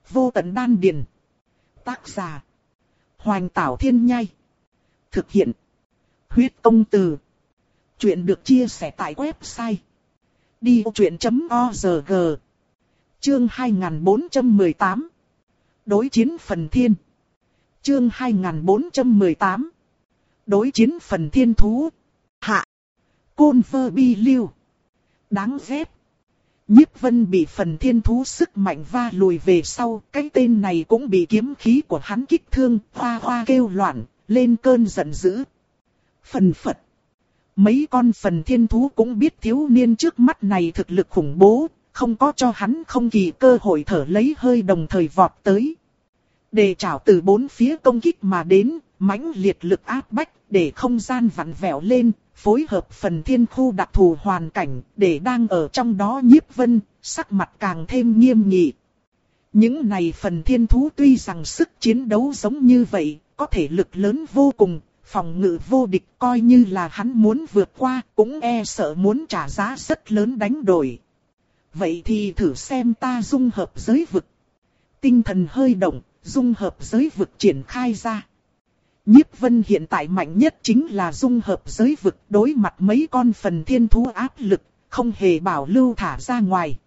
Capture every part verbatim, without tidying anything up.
Vô tận đan điền. Tác giả. Hoành Tảo Thiên Nhai. Thực hiện. Huyết Công Từ. Chuyện được chia sẻ tại website đi vô chuyện chấm org. Chương hai nghìn bốn trăm mười tám. Đối chiến phần thiên. Chương hai nghìn bốn trăm mười tám. Đối chiến phần thiên thú. Hạ. Côn Vơ Bi Lưu. Đáng ghét. Nhiếp Vân bị phần thiên thú sức mạnh va lùi về sau, cái tên này cũng bị kiếm khí của hắn kích thương, hoa hoa kêu loạn, lên cơn giận dữ. Phần phật. Mấy con phần thiên thú cũng biết thiếu niên trước mắt này thực lực khủng bố, không có cho hắn không kỳ cơ hội thở lấy hơi, đồng thời vọt tới. Đề trảo từ bốn phía công kích mà đến, mãnh liệt lực áp bách, để không gian vặn vẹo lên, phối hợp phần thiên khu đặc thù hoàn cảnh, để đang ở trong đó Nhiếp Vân, sắc mặt càng thêm nghiêm nghị. Những này phần thiên thú tuy rằng sức chiến đấu giống như vậy, có thể lực lớn vô cùng, phòng ngự vô địch, coi như là hắn muốn vượt qua, cũng e sợ muốn trả giá rất lớn đánh đổi. Vậy thì thử xem ta dung hợp giới vực. Tinh thần hơi động, dung hợp giới vực triển khai ra. Nhiếp Vân hiện tại mạnh nhất chính là dung hợp giới vực, đối mặt mấy con phần thiên thú áp lực, không hề bảo lưu thả ra ngoài.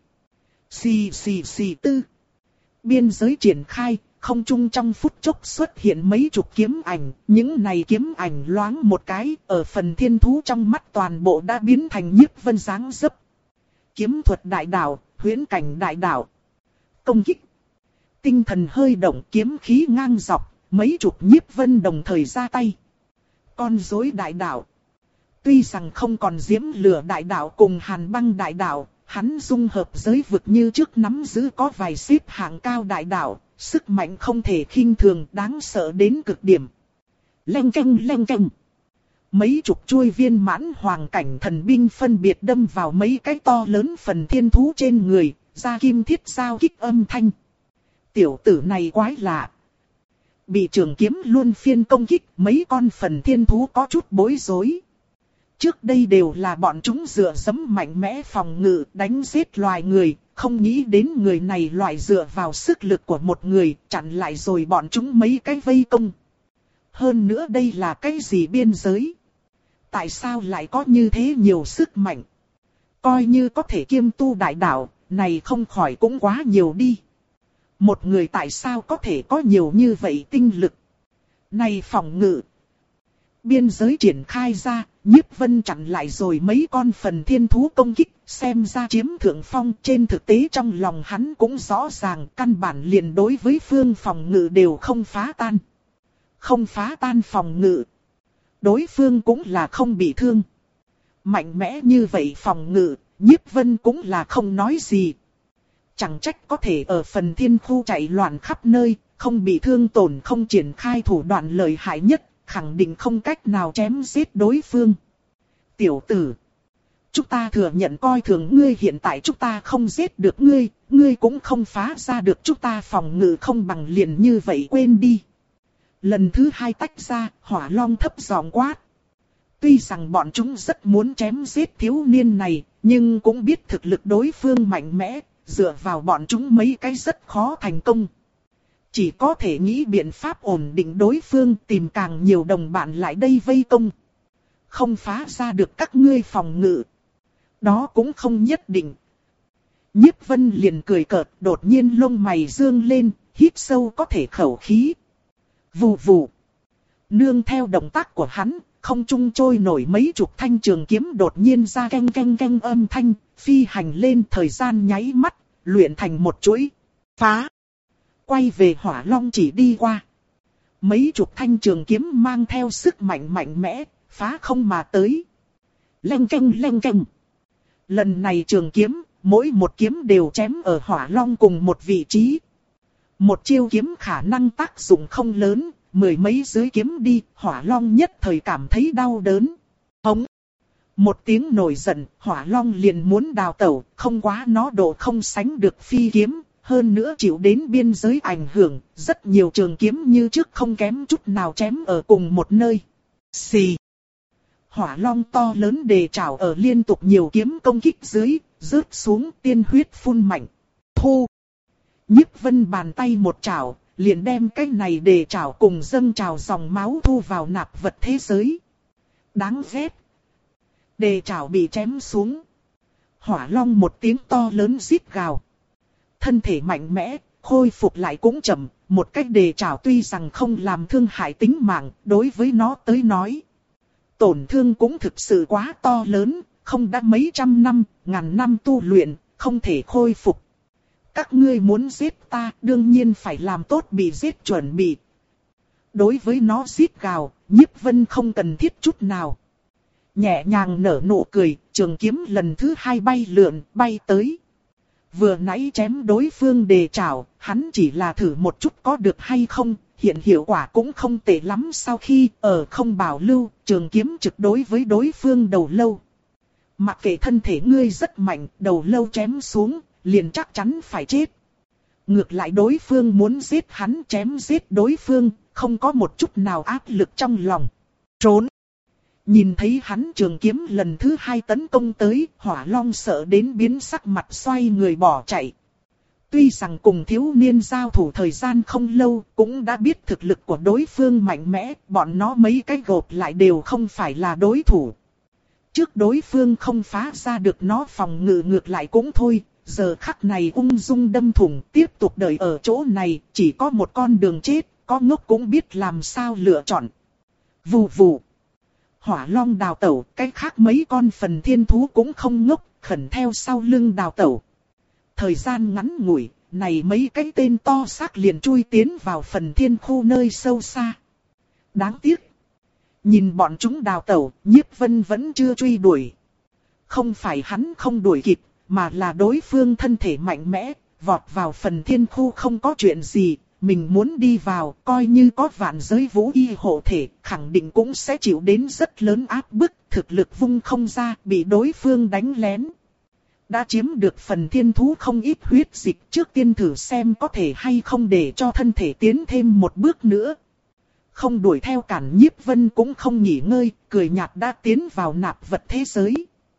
Xì xì xì tư. Biên giới triển khai, không trung trong phút chốc xuất hiện mấy chục kiếm ảnh, những này kiếm ảnh loáng một cái, ở phần thiên thú trong mắt toàn bộ đã biến thành Nhiếp Vân dáng dấp. Kiếm thuật đại đạo, huyễn cảnh đại đạo. Công kích. Tinh thần hơi động, kiếm khí ngang dọc, mấy chục Nhiếp Vân đồng thời ra tay. Con rối đại đạo. Tuy rằng không còn diễm lửa đại đạo cùng hàn băng đại đạo, hắn dung hợp giới vực như trước nắm giữ có vài xếp hạng cao đại đạo, sức mạnh không thể khinh thường, đáng sợ đến cực điểm. Leng keng leng keng. Mấy chục chuôi viên mãn hoàng cảnh thần binh phân biệt đâm vào mấy cái to lớn phần thiên thú trên người, ra kim thiết giao kích âm thanh. Tiểu tử này quái lạ. Bị trường kiếm luôn phiên công kích, mấy con phần thiên thú có chút bối rối. Trước đây đều là bọn chúng dựa dẫm mạnh mẽ phòng ngự đánh giết loài người, không nghĩ đến người này loại dựa vào sức lực của một người, chặn lại rồi bọn chúng mấy cái vây công. Hơn nữa đây là cái gì biên giới? Tại sao lại có như thế nhiều sức mạnh? Coi như có thể kiêm tu đại đạo, này không khỏi cũng quá nhiều đi. Một người tại sao có thể có nhiều như vậy tinh lực? Này phòng ngự. Biên giới triển khai ra, Nhiếp Vân chặn lại rồi mấy con phần thiên thú công kích, xem ra chiếm thượng phong. Trên thực tế trong lòng hắn cũng rõ ràng, căn bản liền đối với phương phòng ngự đều không phá tan. Không phá tan phòng ngự. Đối phương cũng là không bị thương. Mạnh mẽ như vậy phòng ngự, Nhiếp Vân cũng là không nói gì. Chẳng trách có thể ở phần thiên khu chạy loạn khắp nơi, không bị thương tổn, không triển khai thủ đoạn lợi hại nhất, khẳng định không cách nào chém giết đối phương. Tiểu tử, chúng ta thừa nhận coi thường ngươi, hiện tại chúng ta không giết được ngươi, ngươi cũng không phá ra được chúng ta phòng ngự không bằng liền như vậy quên đi. Lần thứ hai tách ra, Hỏa Long thấp giọng quát. Tuy rằng bọn chúng rất muốn chém giết thiếu niên này, nhưng cũng biết thực lực đối phương mạnh mẽ, dựa vào bọn chúng mấy cái rất khó thành công. Chỉ có thể nghĩ biện pháp ổn định đối phương, tìm càng nhiều đồng bạn lại đây vây công. Không phá ra được các ngươi phòng ngự. Đó cũng không nhất định. Nhiếp Vân liền cười cợt, đột nhiên lông mày dương lên, hít sâu có thể khẩu khí. Vù vù. Nương theo động tác của hắn, không trung trôi nổi mấy chục thanh trường kiếm đột nhiên ra canh canh canh âm thanh, phi hành lên, thời gian nháy mắt, luyện thành một chuỗi. Phá. Quay về Hỏa Long chỉ đi qua. Mấy chục thanh trường kiếm mang theo sức mạnh mạnh mẽ, phá không mà tới. Leng keng leng keng. Lần này trường kiếm, mỗi một kiếm đều chém ở Hỏa Long cùng một vị trí. Một chiêu kiếm khả năng tác dụng không lớn, mười mấy dưới kiếm đi, Hỏa Long nhất thời cảm thấy đau đớn. Hống! Một tiếng nổi giận, Hỏa Long liền muốn đào tẩu, không quá nó độ không sánh được phi kiếm, hơn nữa chịu đến biên giới ảnh hưởng, rất nhiều trường kiếm như trước không kém chút nào chém ở cùng một nơi. Xì! Hỏa Long to lớn đề trảo ở liên tục nhiều kiếm công kích dưới, rớt xuống, tiên huyết phun mạnh. Thu! Nhiếp Vân bàn tay một chảo, liền đem cái này đề chảo cùng dâng trào dòng máu thu vào nạp vật thế giới. Đáng ghét. Đề chảo bị chém xuống. Hỏa long một tiếng to lớn rít gào. Thân thể mạnh mẽ, khôi phục lại cũng chậm, một cách đề chảo tuy rằng không làm thương hại tính mạng, đối với nó tới nói. Tổn thương cũng thực sự quá to lớn, không đã mấy trăm năm, ngàn năm tu luyện, không thể khôi phục. Các ngươi muốn giết ta, đương nhiên phải làm tốt bị giết chuẩn bị. Đối với nó giết gào, Nhiếp Vân không cần thiết chút nào. Nhẹ nhàng nở nụ cười, trường kiếm lần thứ hai bay lượn, bay tới. Vừa nãy chém đối phương đề chảo, hắn chỉ là thử một chút có được hay không, hiện hiệu quả cũng không tệ lắm. Sau khi ở không bảo lưu, trường kiếm trực đối với đối phương đầu lâu. Mặc kệ thân thể ngươi rất mạnh, đầu lâu chém xuống, liền chắc chắn phải chết. Ngược lại đối phương muốn giết hắn chém giết đối phương, không có một chút nào áp lực trong lòng. Trốn! Nhìn thấy hắn trường kiếm lần thứ hai tấn công tới, Hỏa Long sợ đến biến sắc mặt xoay người bỏ chạy. Tuy rằng cùng thiếu niên giao thủ thời gian không lâu, cũng đã biết thực lực của đối phương mạnh mẽ, bọn nó mấy cái gộp lại đều không phải là đối thủ. Trước đối phương không phá ra được nó phòng ngự ngược lại cũng thôi, giờ khắc này ung dung đâm thủng, tiếp tục đợi ở chỗ này, chỉ có một con đường chết, có ngốc cũng biết làm sao lựa chọn. Vù vù. Hỏa Long đào tẩu, cái khác mấy con phần thiên thú cũng không ngốc, khẩn theo sau lưng đào tẩu. Thời gian ngắn ngủi, này mấy cái tên to xác liền chui tiến vào phần thiên khu nơi sâu xa. Đáng tiếc. Nhìn bọn chúng đào tẩu, Nhiếp Vân vẫn chưa truy đuổi. Không phải hắn không đuổi kịp, mà là đối phương thân thể mạnh mẽ, vọt vào phần thiên khu không có chuyện gì. Mình muốn đi vào, coi như có vạn giới vũ y hộ thể, khẳng định cũng sẽ chịu đến rất lớn áp bức, thực lực vung không ra, bị đối phương đánh lén. Đã chiếm được phần thiên thú không ít huyết dịch, trước tiên thử xem có thể hay không để cho thân thể tiến thêm một bước nữa. Không đuổi theo cản Nhiếp Vân cũng không nghỉ ngơi, cười nhạt đã tiến vào nạp vật thế giới.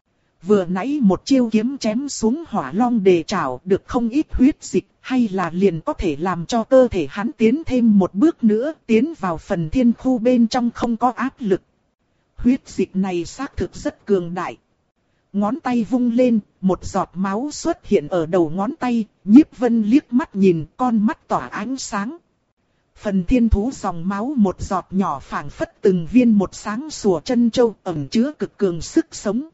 Vừa nãy một chiêu kiếm chém xuống Hỏa Long đề trảo được không ít huyết dịch, hay là liền có thể làm cho cơ thể hắn tiến thêm một bước nữa, tiến vào phần thiên khu bên trong không có áp lực. Huyết dịch này xác thực rất cường đại. Ngón tay vung lên, một giọt máu xuất hiện ở đầu ngón tay, Nhiếp Vân liếc mắt nhìn, con mắt tỏa ánh sáng. Phần thiên thú dòng máu một giọt nhỏ phảng phất từng viên một sáng sủa chân châu, ẩn chứa cực cường sức sống.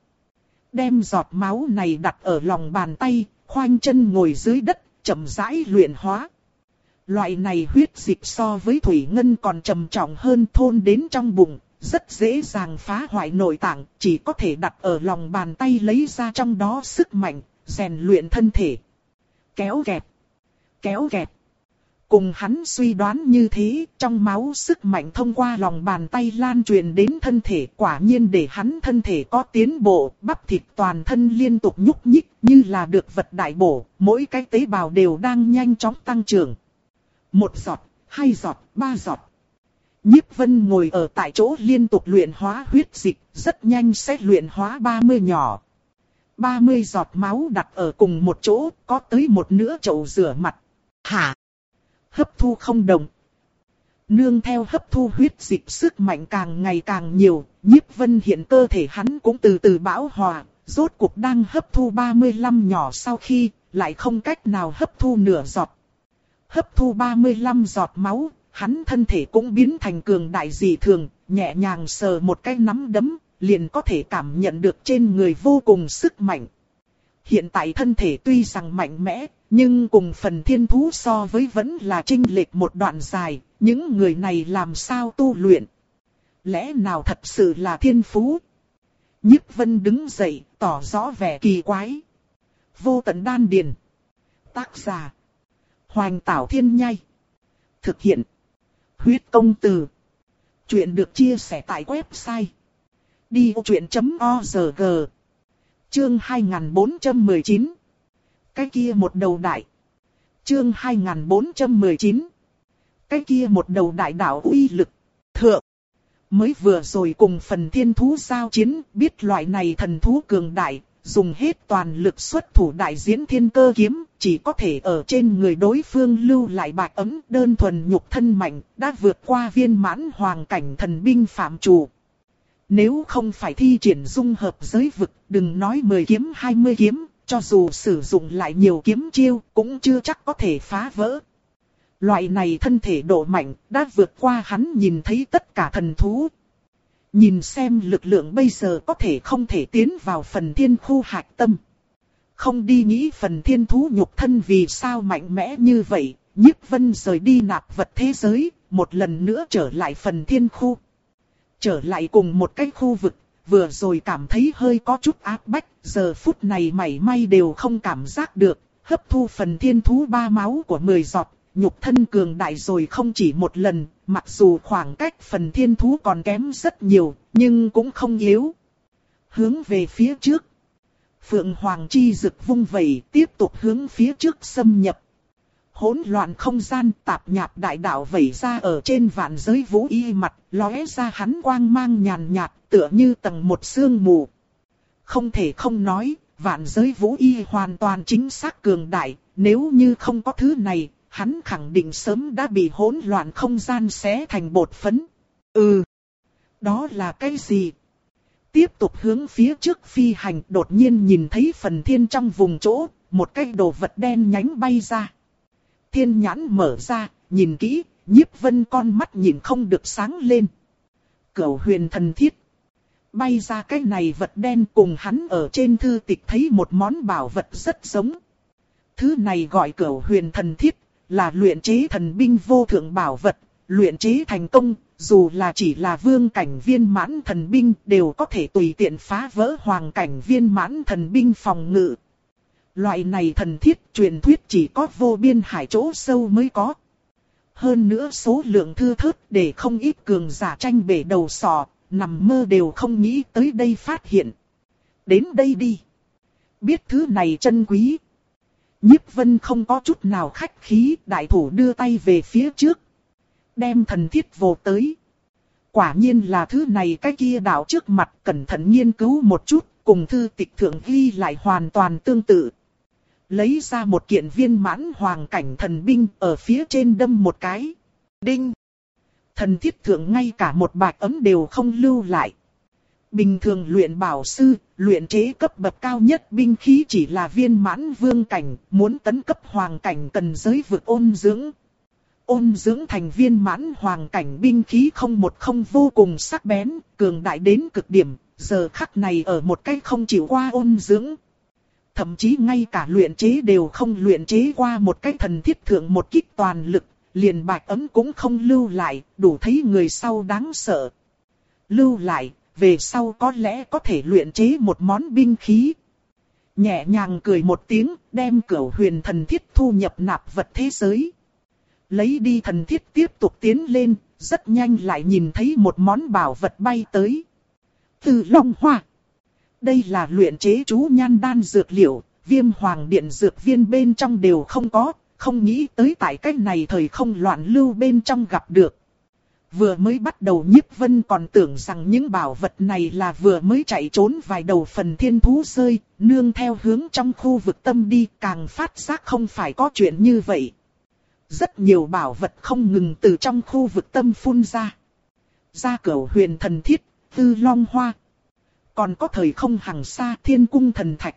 Đem giọt máu này đặt ở lòng bàn tay, khoanh chân ngồi dưới đất, chậm rãi luyện hóa. Loại này huyết dịch so với thủy ngân còn trầm trọng hơn, thôn đến trong bụng, rất dễ dàng phá hoại nội tạng, chỉ có thể đặt ở lòng bàn tay lấy ra trong đó sức mạnh, rèn luyện thân thể. Kéo kẹt, kéo kẹt. Cùng hắn suy đoán như thế, trong máu sức mạnh thông qua lòng bàn tay lan truyền đến thân thể, quả nhiên để hắn thân thể có tiến bộ, bắp thịt toàn thân liên tục nhúc nhích như là được vật đại bổ, mỗi cái tế bào đều đang nhanh chóng tăng trưởng. Một giọt, hai giọt, ba giọt. Nhiếp Vân ngồi ở tại chỗ liên tục luyện hóa huyết dịch, rất nhanh sẽ luyện hóa ba mươi nhỏ. ba mươi giọt máu đặt ở cùng một chỗ, có tới một nửa chậu rửa mặt. Hả? Hấp thu không đồng. Nương theo hấp thu huyết dịch sức mạnh càng ngày càng nhiều, Nhiếp Vân hiện cơ thể hắn cũng từ từ bão hòa, rốt cuộc đang hấp thu ba mươi lăm nhỏ sau khi, lại không cách nào hấp thu nửa giọt. Hấp thu ba mươi lăm giọt máu, hắn thân thể cũng biến thành cường đại dị thường, nhẹ nhàng sờ một cái nắm đấm, liền có thể cảm nhận được trên người vô cùng sức mạnh. Hiện tại thân thể tuy rằng mạnh mẽ, nhưng cùng phần thiên thú so với vẫn là chênh lệch một đoạn dài, những người này làm sao tu luyện? Lẽ nào thật sự là thiên phú? Nhiếp Vân đứng dậy, tỏ rõ vẻ kỳ quái. Vô tận đan điền. Tác giả. Hoành Tảo Thiên Nhai. Thực hiện. Huyết công từ. Chuyện được chia sẻ tại website. đi ô chuyện chấm o rờ giê. Chương hai nghìn bốn trăm mười chín. Cái kia một đầu đại. Chương hai nghìn bốn trăm mười chín. Cái kia một đầu đại đạo uy lực. Thượng. Mới vừa rồi cùng phần thiên thú giao chiến, biết loại này thần thú cường đại, dùng hết toàn lực xuất thủ đại diễn thiên cơ kiếm, chỉ có thể ở trên người đối phương lưu lại bạch ấm, đơn thuần nhục thân mạnh, đã vượt qua viên mãn hoàng cảnh thần binh phạm chủ. Nếu không phải thi triển dung hợp giới vực, đừng nói mười kiếm hai mươi kiếm, cho dù sử dụng lại nhiều kiếm chiêu, cũng chưa chắc có thể phá vỡ. Loại này thân thể độ mạnh, đã vượt qua hắn nhìn thấy tất cả thần thú. Nhìn xem lực lượng bây giờ có thể không thể tiến vào phần thiên khu hạch tâm. Không đi nghĩ phần thiên thú nhục thân vì sao mạnh mẽ như vậy, Nhiếp Vân rời đi nạp vật thế giới, một lần nữa trở lại phần thiên khu. Trở lại cùng một cái khu vực, vừa rồi cảm thấy hơi có chút áp bách, giờ phút này mảy may đều không cảm giác được, hấp thu phần thiên thú ba máu của mười giọt, nhục thân cường đại rồi không chỉ một lần, mặc dù khoảng cách phần thiên thú còn kém rất nhiều, nhưng cũng không yếu. Hướng về phía trước. Phượng Hoàng chi dực vung vẩy, tiếp tục hướng phía trước xâm nhập. Hỗn loạn không gian tạp nhạp đại đạo vẩy ra ở trên vạn giới vũ y mặt, lóe ra hắn quang mang nhàn nhạt, tựa như tầng một sương mù. Không thể không nói, vạn giới vũ y hoàn toàn chính xác cường đại, nếu như không có thứ này, hắn khẳng định sớm đã bị hỗn loạn không gian xé thành bột phấn. Ừ, đó là cái gì? Tiếp tục hướng phía trước phi hành, đột nhiên nhìn thấy phần thiên trong vùng chỗ, một cái đồ vật đen nhánh bay ra. Thiên nhãn mở ra, nhìn kỹ, Nhiếp Vân con mắt nhìn không được sáng lên. Cửu huyền thần thiết. Bay ra cái này vật đen cùng hắn ở trên thư tịch thấy một món bảo vật rất giống. Thứ này gọi cửu huyền thần thiết, là luyện chế thần binh vô thượng bảo vật, luyện chế thành công, dù là chỉ là vương cảnh viên mãn thần binh đều có thể tùy tiện phá vỡ hoàng cảnh viên mãn thần binh phòng ngự. Loại này thần thiết truyền thuyết chỉ có vô biên hải chỗ sâu mới có. Hơn nữa số lượng thưa thớt để không ít cường giả tranh bể đầu sọ, nằm mơ đều không nghĩ tới đây phát hiện. Đến đây đi. Biết thứ này chân quý. Nhiếp Vân không có chút nào khách khí, đại thủ đưa tay về phía trước. Đem thần thiết vồ tới. Quả nhiên là thứ này cái kia đạo trước mặt cẩn thận nghiên cứu một chút, cùng thư tịch thượng ghi lại hoàn toàn tương tự. Lấy ra một kiện viên mãn hoàng cảnh thần binh ở phía trên đâm một cái. Đinh! Thần thiết thượng ngay cả một bạch ấm đều không lưu lại. Bình thường luyện bảo sư, luyện chế cấp bậc cao nhất binh khí chỉ là viên mãn vương cảnh, muốn tấn cấp hoàng cảnh cần giới vực ôn dưỡng. Ôn dưỡng thành viên mãn hoàng cảnh binh khí không một không vô cùng sắc bén, cường đại đến cực điểm, giờ khắc này ở một cái không chịu qua ôn dưỡng. Thậm chí ngay cả luyện chế đều không luyện chế qua một cái thần thiết thượng một kích toàn lực, liền bạch ấm cũng không lưu lại, đủ thấy người sau đáng sợ. Lưu lại, về sau có lẽ có thể luyện chế một món binh khí. Nhẹ nhàng cười một tiếng, đem cửu huyền thần thiết thu nhập nạp vật thế giới. Lấy đi thần thiết tiếp tục tiến lên, rất nhanh lại nhìn thấy một món bảo vật bay tới. Từ Long Hoa. Đây là luyện chế chú nhan đan dược liệu, Viêm Hoàng Điện dược viên bên trong đều không có, không nghĩ tới tại cách này thời không loạn lưu bên trong gặp được. Vừa mới bắt đầu Nhiếp Vân còn tưởng rằng những bảo vật này là vừa mới chạy trốn vài đầu phần thiên thú rơi, nương theo hướng trong khu vực tâm đi, càng phát giác không phải có chuyện như vậy. Rất nhiều bảo vật không ngừng từ trong khu vực tâm phun ra. Ra cửu huyền thần thiết, Tư Long Hoa. Còn có thời không hằng xa Thiên Cung thần thạch.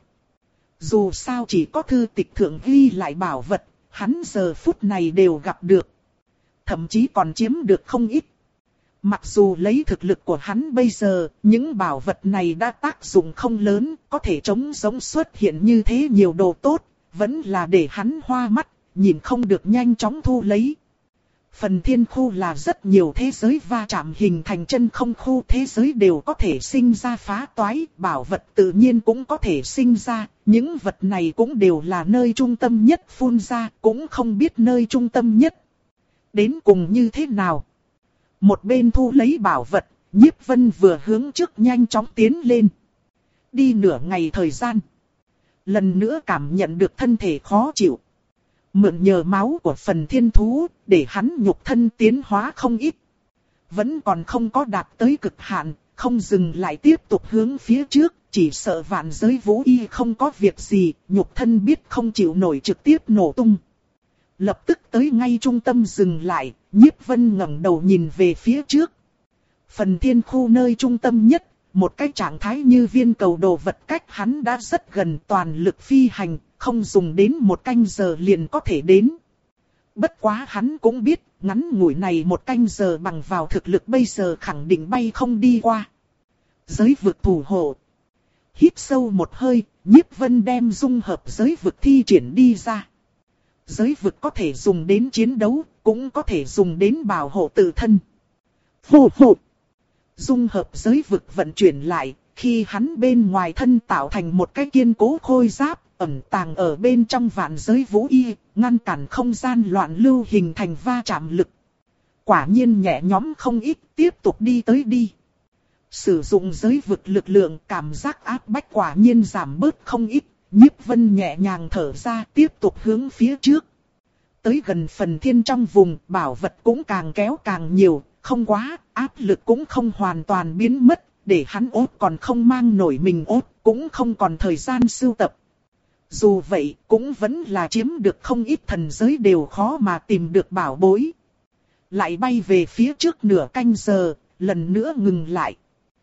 Dù sao chỉ có thư tịch thượng ghi lại bảo vật, hắn giờ phút này đều gặp được. Thậm chí còn chiếm được không ít. Mặc dù lấy thực lực của hắn bây giờ, những bảo vật này đã tác dụng không lớn, có thể chống giống xuất hiện như thế nhiều đồ tốt, vẫn là để hắn hoa mắt, nhìn không được nhanh chóng thu lấy. Phần thiên khu là rất nhiều thế giới va chạm hình thành chân không khu, thế giới đều có thể sinh ra phá toái, bảo vật tự nhiên cũng có thể sinh ra, những vật này cũng đều là nơi trung tâm nhất phun ra, cũng không biết nơi trung tâm nhất đến cùng như thế nào. Một bên thu lấy bảo vật, Nhiếp Vân vừa hướng trước nhanh chóng tiến lên. Đi nửa ngày thời gian, lần nữa cảm nhận được thân thể khó chịu. Mượn nhờ máu của phần thiên thú, để hắn nhục thân tiến hóa không ít. Vẫn còn không có đạt tới cực hạn, không dừng lại tiếp tục hướng phía trước, chỉ sợ vạn giới vũ y không có việc gì, nhục thân biết không chịu nổi trực tiếp nổ tung. Lập tức tới ngay trung tâm dừng lại, Nhiếp Vân ngẩng đầu nhìn về phía trước. Phần thiên khu nơi trung tâm nhất, một cái trạng thái như viên cầu đồ vật cách hắn đã rất gần, toàn lực phi hành, không dùng đến một canh giờ liền có thể đến. Bất quá hắn cũng biết, ngắn ngủi này một canh giờ bằng vào thực lực bây giờ khẳng định bay không đi qua. Giới vực thủ hộ. Hít sâu một hơi, Nhiếp Vân đem dung hợp giới vực thi triển đi ra. Giới vực có thể dùng đến chiến đấu, cũng có thể dùng đến bảo hộ tự thân. Hù hù. Dung hợp giới vực vận chuyển lại, khi hắn bên ngoài thân tạo thành một cái kiên cố khôi giáp, ẩn tàng ở bên trong vạn giới vũ y, ngăn cản không gian loạn lưu hình thành va chạm lực. Quả nhiên nhẹ nhõm không ít, tiếp tục đi tới đi. Sử dụng giới vực lực lượng, cảm giác áp bách quả nhiên giảm bớt không ít. Nhiếp Vân nhẹ nhàng thở ra, tiếp tục hướng phía trước. Tới gần phần thiên trong vùng, bảo vật cũng càng kéo càng nhiều, không quá, áp lực cũng không hoàn toàn biến mất, để hắn ốt còn không mang nổi mình ốt, cũng không còn thời gian sưu tập. Dù vậy, cũng vẫn là chiếm được không ít thần giới đều khó mà tìm được bảo bối. Lại bay về phía trước nửa canh giờ, lần nữa ngừng lại.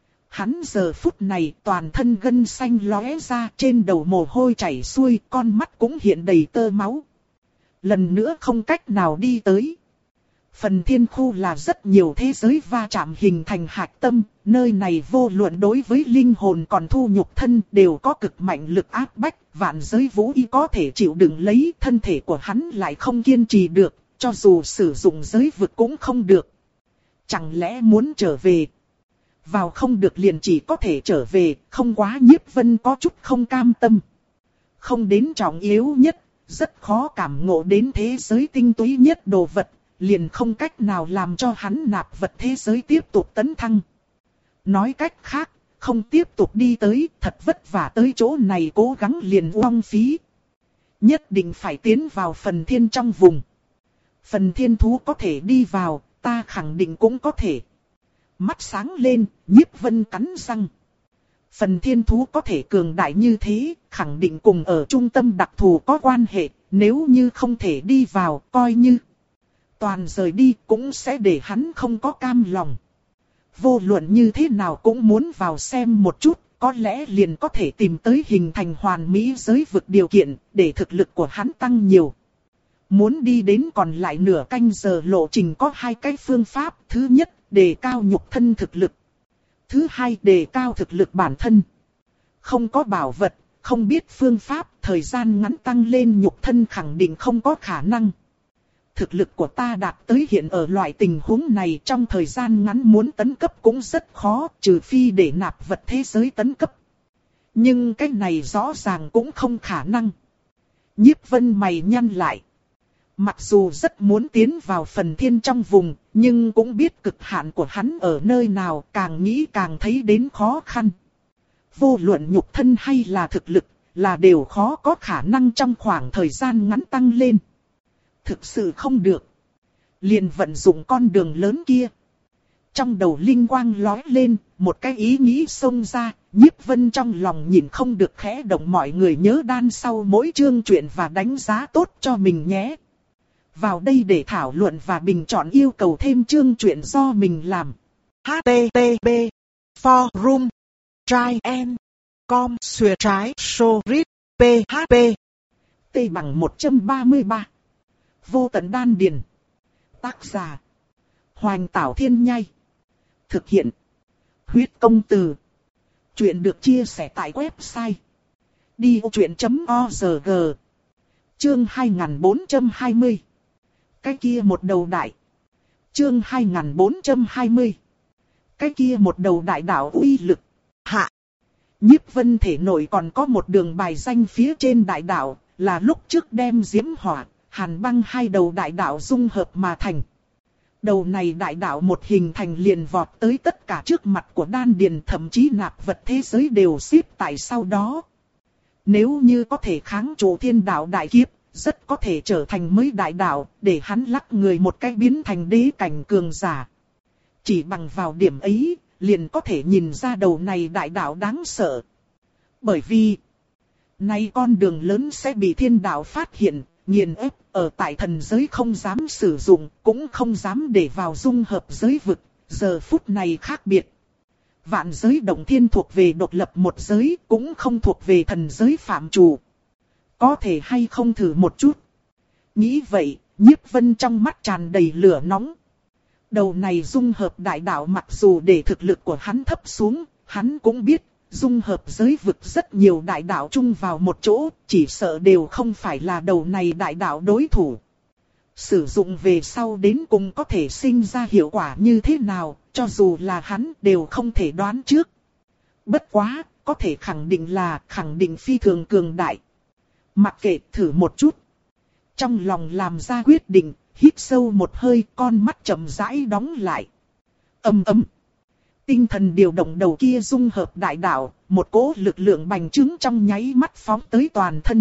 Hắn giờ phút này toàn thân gân xanh lóe ra, trên đầu mồ hôi chảy xuôi, con mắt cũng hiện đầy tơ máu. Lần nữa không cách nào đi tới. Phần thiên khu là rất nhiều thế giới va chạm hình thành hạch tâm, nơi này vô luận đối với linh hồn còn thu nhục thân đều có cực mạnh lực áp bách, vạn giới vũ y có thể chịu đựng lấy, thân thể của hắn lại không kiên trì được, cho dù sử dụng giới vực cũng không được. Chẳng lẽ muốn trở về? Vào không được liền chỉ có thể trở về, không quá. Nhiếp Vân có chút không cam tâm. Không đến trọng yếu nhất, rất khó cảm ngộ đến thế giới tinh túy nhất đồ vật, liền không cách nào làm cho hắn nạp vật thế giới tiếp tục tấn thăng. Nói cách khác, không tiếp tục đi tới, thật vất vả tới chỗ này cố gắng liền uổng phí. Nhất định phải tiến vào phần thiên trong vùng. Phần thiên thú có thể đi vào, ta khẳng định cũng có thể. Mắt sáng lên, Nhiếp Vân cắn răng. Phần thiên thú có thể cường đại như thế, khẳng định cùng ở trung tâm đặc thù có quan hệ, nếu như không thể đi vào, coi như toàn rời đi cũng sẽ để hắn không có cam lòng. Vô luận như thế nào cũng muốn vào xem một chút, có lẽ liền có thể tìm tới hình thành hoàn mỹ giới vực điều kiện, để thực lực của hắn tăng nhiều. Muốn đi đến còn lại nửa canh giờ lộ trình có hai cái phương pháp, thứ nhất, đề cao nhục thân thực lực. Thứ hai, đề cao thực lực bản thân. Không có bảo vật, không biết phương pháp, thời gian ngắn tăng lên nhục thân khẳng định không có khả năng. Thực lực của ta đạt tới hiện ở loại tình huống này, trong thời gian ngắn muốn tấn cấp cũng rất khó, trừ phi để nạp vật thế giới tấn cấp. Nhưng cái này rõ ràng cũng không khả năng. Nhiếp Vân mày nhăn lại. Mặc dù rất muốn tiến vào phần thiên trong vùng, nhưng cũng biết cực hạn của hắn ở nơi nào, càng nghĩ càng thấy đến khó khăn. Vô luận nhục thân hay là thực lực, là đều khó có khả năng trong khoảng thời gian ngắn tăng lên. Thực sự không được. Liền vận dụng con đường lớn kia. Trong đầu linh quang lóe lên, một cái ý nghĩ xông ra, Nhiếp Vân trong lòng nhìn không được khẽ động. Mọi người nhớ đan sau mỗi chương truyện và đánh giá tốt cho mình nhé. Vào đây để thảo luận và bình chọn yêu cầu thêm chương truyện do mình làm. H T T P Forum Try and Com Xuyệt trái Sorit P H P T bằng một trăm ba mươi ba. Vô tận đan điền. Tác giả Hoành Tảo Thiên Nhai. Thực hiện Huyết Công Từ. Chuyện được chia sẻ tại website đi ô chuyện chấm org. Chương hai nghìn bốn trăm hai mươi. Cái kia một đầu đại. Chương hai nghìn bốn trăm hai mươi. Cái kia một đầu đại đạo uy lực. Hạ. Nhiếp Vân thể nội còn có một đường bài danh phía trên đại đạo, là lúc trước đem diễm hỏa, hàn băng hai đầu đại đạo dung hợp mà thành. Đầu này đại đạo một hình thành liền vọt tới tất cả trước mặt của đan điền, thậm chí nạp vật thế giới đều xếp tại sau đó. Nếu như có thể kháng trụ thiên đạo đại kiếp, rất có thể trở thành mới đại đạo, để hắn lắc người một cách biến thành đế cảnh cường giả. Chỉ bằng vào điểm ấy, liền có thể nhìn ra đầu này đại đạo đáng sợ. Bởi vì, nay con đường lớn sẽ bị thiên đạo phát hiện, nghiền ép, ở tại thần giới không dám sử dụng, cũng không dám để vào dung hợp giới vực, giờ phút này khác biệt. Vạn giới động thiên thuộc về độc lập một giới, cũng không thuộc về thần giới phạm chủ. Có thể hay không thử một chút. Nghĩ vậy, Nhiếp Vân trong mắt tràn đầy lửa nóng. Đầu này dung hợp đại đạo mặc dù để thực lực của hắn thấp xuống, hắn cũng biết, dung hợp giới vực rất nhiều đại đạo chung vào một chỗ, chỉ sợ đều không phải là đầu này đại đạo đối thủ. Sử dụng về sau đến cùng có thể sinh ra hiệu quả như thế nào, cho dù là hắn đều không thể đoán trước. Bất quá, có thể khẳng định là khẳng định phi thường cường đại. Mặc kệ, thử một chút. Trong lòng làm ra quyết định, hít sâu một hơi, con mắt chậm rãi đóng lại. Ầm ầm. Tinh thần điều động đầu kia dung hợp đại đạo, một cỗ lực lượng bành trướng trong nháy mắt phóng tới toàn thân.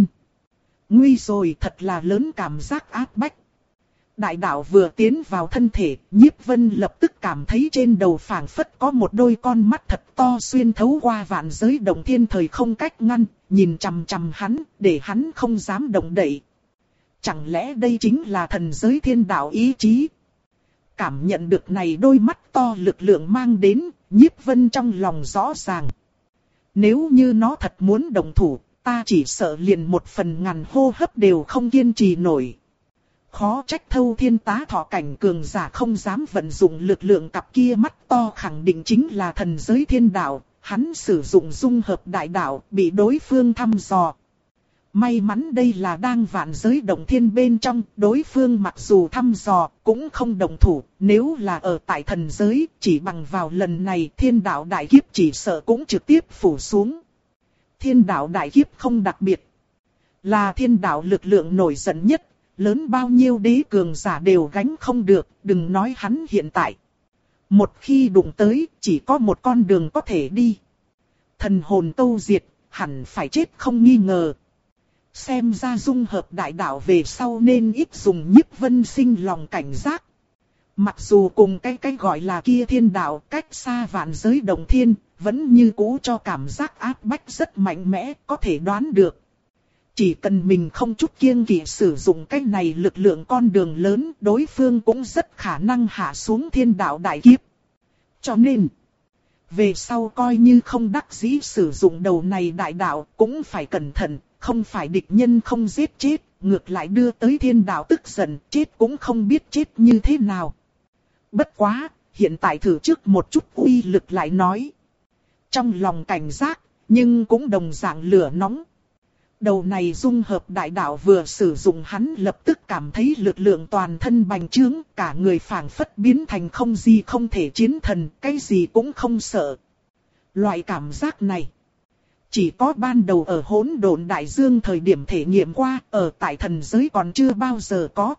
Nguy rồi, thật là lớn cảm giác áp bách. Đại đạo vừa tiến vào thân thể, Nhiếp Vân lập tức cảm thấy trên đầu phảng phất có một đôi con mắt thật to xuyên thấu qua vạn giới động thiên thời không cách ngăn, nhìn chằm chằm hắn, để hắn không dám động đậy. Chẳng lẽ đây chính là thần giới thiên đạo ý chí? Cảm nhận được này đôi mắt to lực lượng mang đến, Nhiếp Vân trong lòng rõ ràng. Nếu như nó thật muốn động thủ, ta chỉ sợ liền một phần ngàn hô hấp đều không kiên trì nổi. Khó trách thâu thiên tá thọ cảnh cường giả không dám vận dụng lực lượng cặp kia mắt to, khẳng định chính là thần giới thiên đạo. Hắn sử dụng dung hợp đại đạo bị đối phương thăm dò. May mắn đây là đang vạn giới động thiên bên trong, đối phương mặc dù thăm dò cũng không động thủ, nếu là ở tại thần giới, chỉ bằng vào lần này thiên đạo đại kiếp chỉ sợ cũng trực tiếp phủ xuống. Thiên đạo đại kiếp không đặc biệt, là thiên đạo lực lượng nổi giận nhất, lớn bao nhiêu đế cường giả đều gánh không được, đừng nói hắn hiện tại. Một khi đụng tới, chỉ có một con đường có thể đi. Thần hồn tâu diệt, hẳn phải chết không nghi ngờ. Xem ra dung hợp đại đạo về sau nên ít dùng. Nhiếp Vân sinh lòng cảnh giác. Mặc dù cùng cái cái gọi là kia thiên đạo cách xa vạn giới đồng thiên, vẫn như cũ cho cảm giác áp bách rất mạnh mẽ, có thể đoán được. Chỉ cần mình không chút kiêng kỵ sử dụng cái này lực lượng con đường lớn, đối phương cũng rất khả năng hạ xuống thiên đạo đại kiếp. Cho nên, về sau coi như không đắc dĩ sử dụng đầu này đại đạo, cũng phải cẩn thận, không phải địch nhân không giết chết, ngược lại đưa tới thiên đạo tức giận, chết cũng không biết chết như thế nào. Bất quá, hiện tại thử trước một chút uy lực lại nói. Trong lòng cảnh giác, nhưng cũng đồng dạng lửa nóng. Đầu này dung hợp đại đạo vừa sử dụng, hắn lập tức cảm thấy lực lượng toàn thân bành trướng, cả người phảng phất biến thành không gì không thể chiến thần, cái gì cũng không sợ. Loại cảm giác này, chỉ có ban đầu ở hỗn độn đại dương thời điểm thể nghiệm qua, ở tại thần giới còn chưa bao giờ có.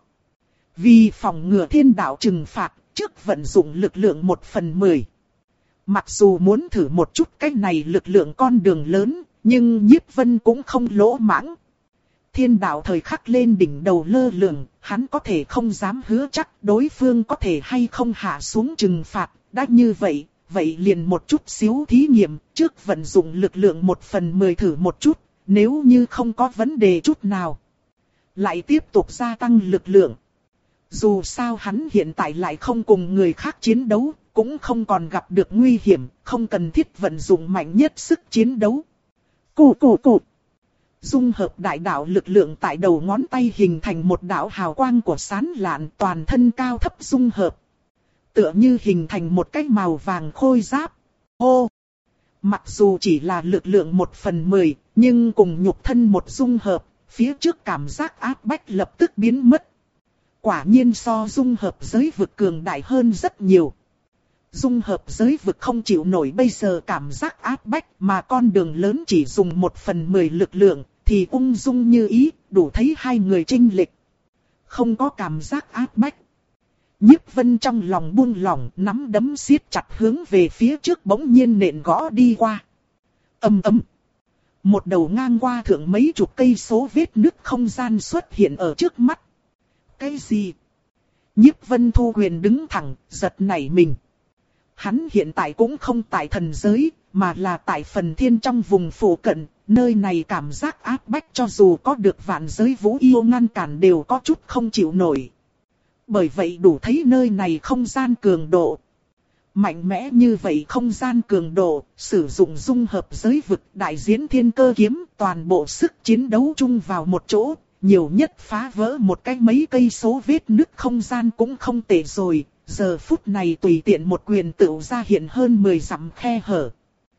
Vì phòng ngừa thiên đạo trừng phạt, trước vận dụng lực lượng một phần mười. Mặc dù muốn thử một chút cái này lực lượng con đường lớn, nhưng Nhiếp Vân cũng không lỗ mãng. Thiên đạo thời khắc lên đỉnh đầu lơ lửng, hắn có thể không dám hứa chắc đối phương có thể hay không hạ xuống trừng phạt. Đã như vậy, vậy liền một chút xíu thí nghiệm, trước vận dụng lực lượng một phần mười thử một chút, nếu như không có vấn đề chút nào, lại tiếp tục gia tăng lực lượng. Dù sao hắn hiện tại lại không cùng người khác chiến đấu, cũng không còn gặp được nguy hiểm, không cần thiết vận dụng mạnh nhất sức chiến đấu. Cù cù cù. Dung hợp đại đạo lực lượng tại đầu ngón tay hình thành một đạo hào quang của sáng lạn, toàn thân cao thấp dung hợp. Tựa như hình thành một cái màu vàng khôi giáp. Ô! Mặc dù chỉ là lực lượng một phần mười, nhưng cùng nhục thân một dung hợp, phía trước cảm giác áp bách lập tức biến mất. Quả nhiên so dung hợp giới vực cường đại hơn rất nhiều. Dung hợp giới vực không chịu nổi bây giờ cảm giác áp bách, mà con đường lớn chỉ dùng một phần mười lực lượng, thì ung dung như ý, đủ thấy hai người chênh lệch. Không có cảm giác áp bách. Nhiếp Vân trong lòng buông lỏng, nắm đấm siết chặt hướng về phía trước bỗng nhiên nện gõ đi qua. Ầm ầm. Một đầu ngang qua thượng mấy chục cây số vết nứt không gian xuất hiện ở trước mắt. Cái gì? Nhiếp Vân thu quyền đứng thẳng, giật nảy mình. Hắn hiện tại cũng không tại thần giới, mà là tại phần thiên trong vùng phụ cận, nơi này cảm giác áp bách cho dù có được vạn giới vũ yêu ngăn cản đều có chút không chịu nổi. Bởi vậy đủ thấy nơi này không gian cường độ. Mạnh mẽ như vậy không gian cường độ, sử dụng dung hợp giới vực đại diễn thiên cơ kiếm, toàn bộ sức chiến đấu chung vào một chỗ, nhiều nhất phá vỡ một cái mấy cây số vết nứt không gian cũng không tệ rồi, giờ phút này tùy tiện một quyền tựu ra hiện hơn mười dặm khe hở.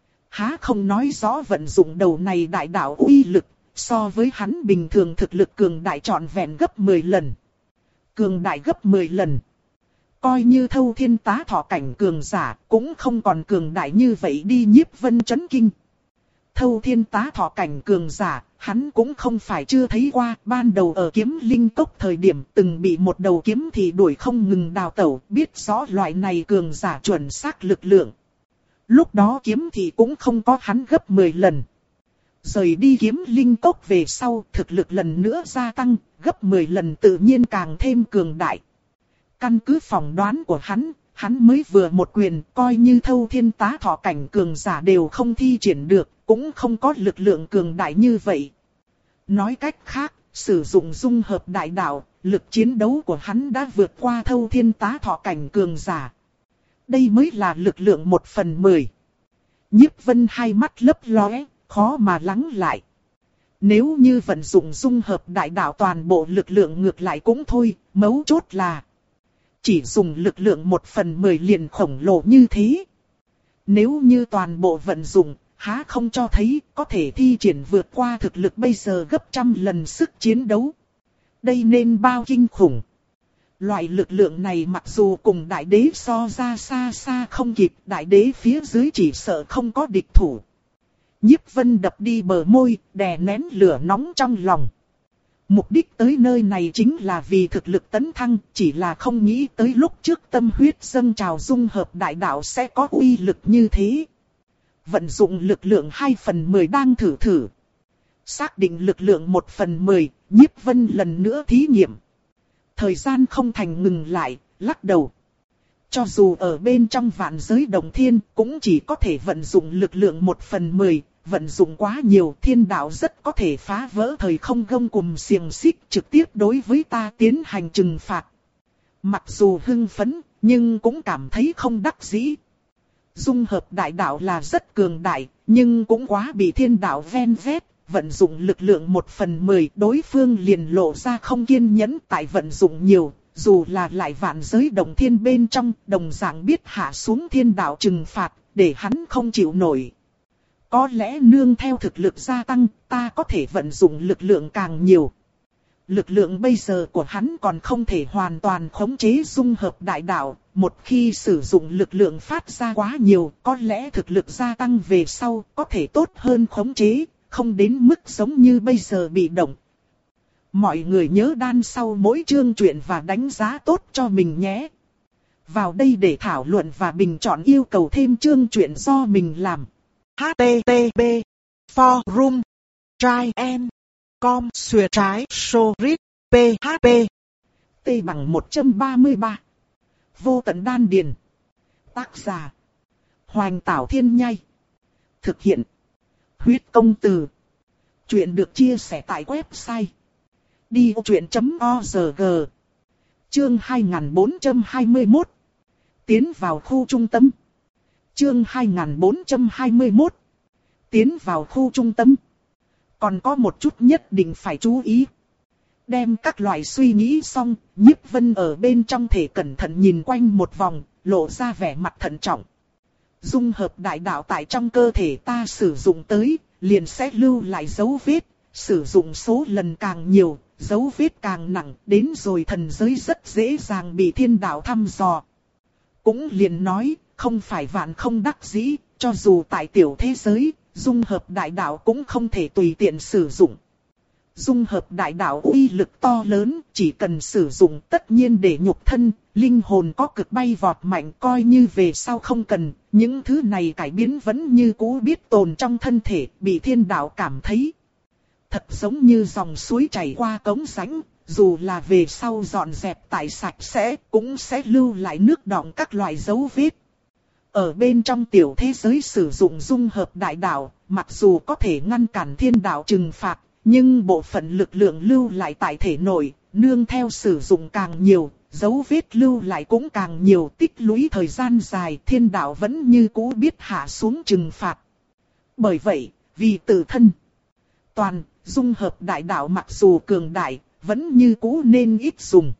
Há không nói rõ vận dụng đầu này đại đạo uy lực, so với hắn bình thường thực lực cường đại trọn vẹn gấp mười lần. Cường đại gấp mười lần. Coi như thâu thiên tá thọ cảnh cường giả, cũng không còn cường đại như vậy đi. Nhiếp Vân chấn kinh. Thâu thiên tá thọ cảnh cường giả, hắn cũng không phải chưa thấy qua. Ban đầu ở kiếm linh cốc thời điểm từng bị một đầu kiếm thì đuổi không ngừng đào tẩu, biết rõ loại này cường giả chuẩn xác lực lượng. Lúc đó kiếm thì cũng không có hắn gấp mười lần. Rời đi kiếm linh cốc về sau, thực lực lần nữa gia tăng, gấp mười lần tự nhiên càng thêm cường đại. Căn cứ phỏng đoán của hắn, hắn mới vừa một quyền, coi như thâu thiên tá thọ cảnh cường giả đều không thi triển được, cũng không có lực lượng cường đại như vậy. Nói cách khác, sử dụng dung hợp đại đạo, lực chiến đấu của hắn đã vượt qua thâu thiên tá thọ cảnh cường giả. Đây mới là lực lượng một phần mười. Nhiếp Vân hai mắt lấp lóe, khó mà lắng lại. Nếu như vận dụng dung hợp đại đạo toàn bộ lực lượng ngược lại cũng thôi, mấu chốt là chỉ dùng lực lượng một phần mười liền khổng lồ như thế. Nếu như toàn bộ vận dụng, há không cho thấy có thể thi triển vượt qua thực lực bây giờ gấp trăm lần sức chiến đấu. Đây nên bao kinh khủng. Loại lực lượng này mặc dù cùng đại đế so ra xa xa không kịp, đại đế phía dưới chỉ sợ không có địch thủ. Nhiếp Vân đập đi bờ môi, đè nén lửa nóng trong lòng. Mục đích tới nơi này chính là vì thực lực tấn thăng, chỉ là không nghĩ tới lúc trước tâm huyết dâng trào dung hợp đại đạo sẽ có uy lực như thế. Vận dụng lực lượng hai phần mười đang thử thử. Xác định lực lượng một phần mười, Nhiếp Vân lần nữa thí nghiệm. Thời gian không thành ngừng lại, lắc đầu. Cho dù ở bên trong vạn giới đồng thiên, cũng chỉ có thể vận dụng lực lượng một phần mười. Vận dụng quá nhiều, thiên đạo rất có thể phá vỡ thời không gông cùm xiềng xích trực tiếp đối với ta tiến hành trừng phạt. Mặc dù hưng phấn, nhưng cũng cảm thấy không đắc dĩ. Dung hợp đại đạo là rất cường đại, nhưng cũng quá bị thiên đạo ven vét. Vận dụng lực lượng một phần mười, đối phương liền lộ ra không kiên nhẫn tại vận dụng nhiều. Dù là lại vạn giới đồng thiên bên trong, đồng dạng biết hạ xuống thiên đạo trừng phạt, để hắn không chịu nổi. Có lẽ nương theo thực lực gia tăng, ta có thể vận dụng lực lượng càng nhiều. Lực lượng bây giờ của hắn còn không thể hoàn toàn khống chế dung hợp đại đạo. Một khi sử dụng lực lượng phát ra quá nhiều, có lẽ thực lực gia tăng về sau có thể tốt hơn khống chế, không đến mức giống như bây giờ bị động. Mọi người nhớ đan sau mỗi chương truyện và đánh giá tốt cho mình nhé. Vào đây để thảo luận và bình chọn yêu cầu thêm chương truyện do mình làm. H T T P Forum Try and Com Xuyệt trái Sorit P H P T bằng một trăm ba mươi ba. Vô tận đan điền. Tác giả Hoành Tảo Thiên Nhai. Thực hiện Huyết Công Từ. Chuyện được chia sẻ tại website đi ô truyện chấm org. Chương hai nghìn bốn trăm hai mươi mốt. Tiến vào khu trung tâm. Chương hai nghìn bốn trăm hai mươi mốt. Tiến vào khu trung tâm. Còn có một chút nhất định phải chú ý. Đem các loại suy nghĩ xong, Nhiếp Vân ở bên trong thể cẩn thận nhìn quanh một vòng, lộ ra vẻ mặt thận trọng. Dung hợp đại đạo tại trong cơ thể ta sử dụng tới, liền sẽ lưu lại dấu vết. Sử dụng số lần càng nhiều, dấu vết càng nặng, đến rồi thần giới rất dễ dàng bị thiên đạo thăm dò. Cũng liền nói, không phải vạn không đắc dĩ, cho dù tại tiểu thế giới, dung hợp đại đạo cũng không thể tùy tiện sử dụng. Dung hợp đại đạo uy lực to lớn, chỉ cần sử dụng tất nhiên để nhục thân, linh hồn có cực bay vọt mạnh, coi như về sau không cần, những thứ này cải biến vẫn như cũ biết tồn trong thân thể, bị thiên đạo cảm thấy. Thật giống như dòng suối chảy qua cống rãnh, dù là về sau dọn dẹp tại sạch sẽ, cũng sẽ lưu lại nước đọng các loại dấu vết. Ở bên trong tiểu thế giới sử dụng dung hợp đại đạo, mặc dù có thể ngăn cản thiên đạo trừng phạt, nhưng bộ phận lực lượng lưu lại tại thể nội, nương theo sử dụng càng nhiều, dấu vết lưu lại cũng càng nhiều, tích lũy thời gian dài, thiên đạo vẫn như cũ biết hạ xuống trừng phạt. Bởi vậy, vì tự thân, toàn, dung hợp đại đạo mặc dù cường đại, vẫn như cũ nên ít dùng.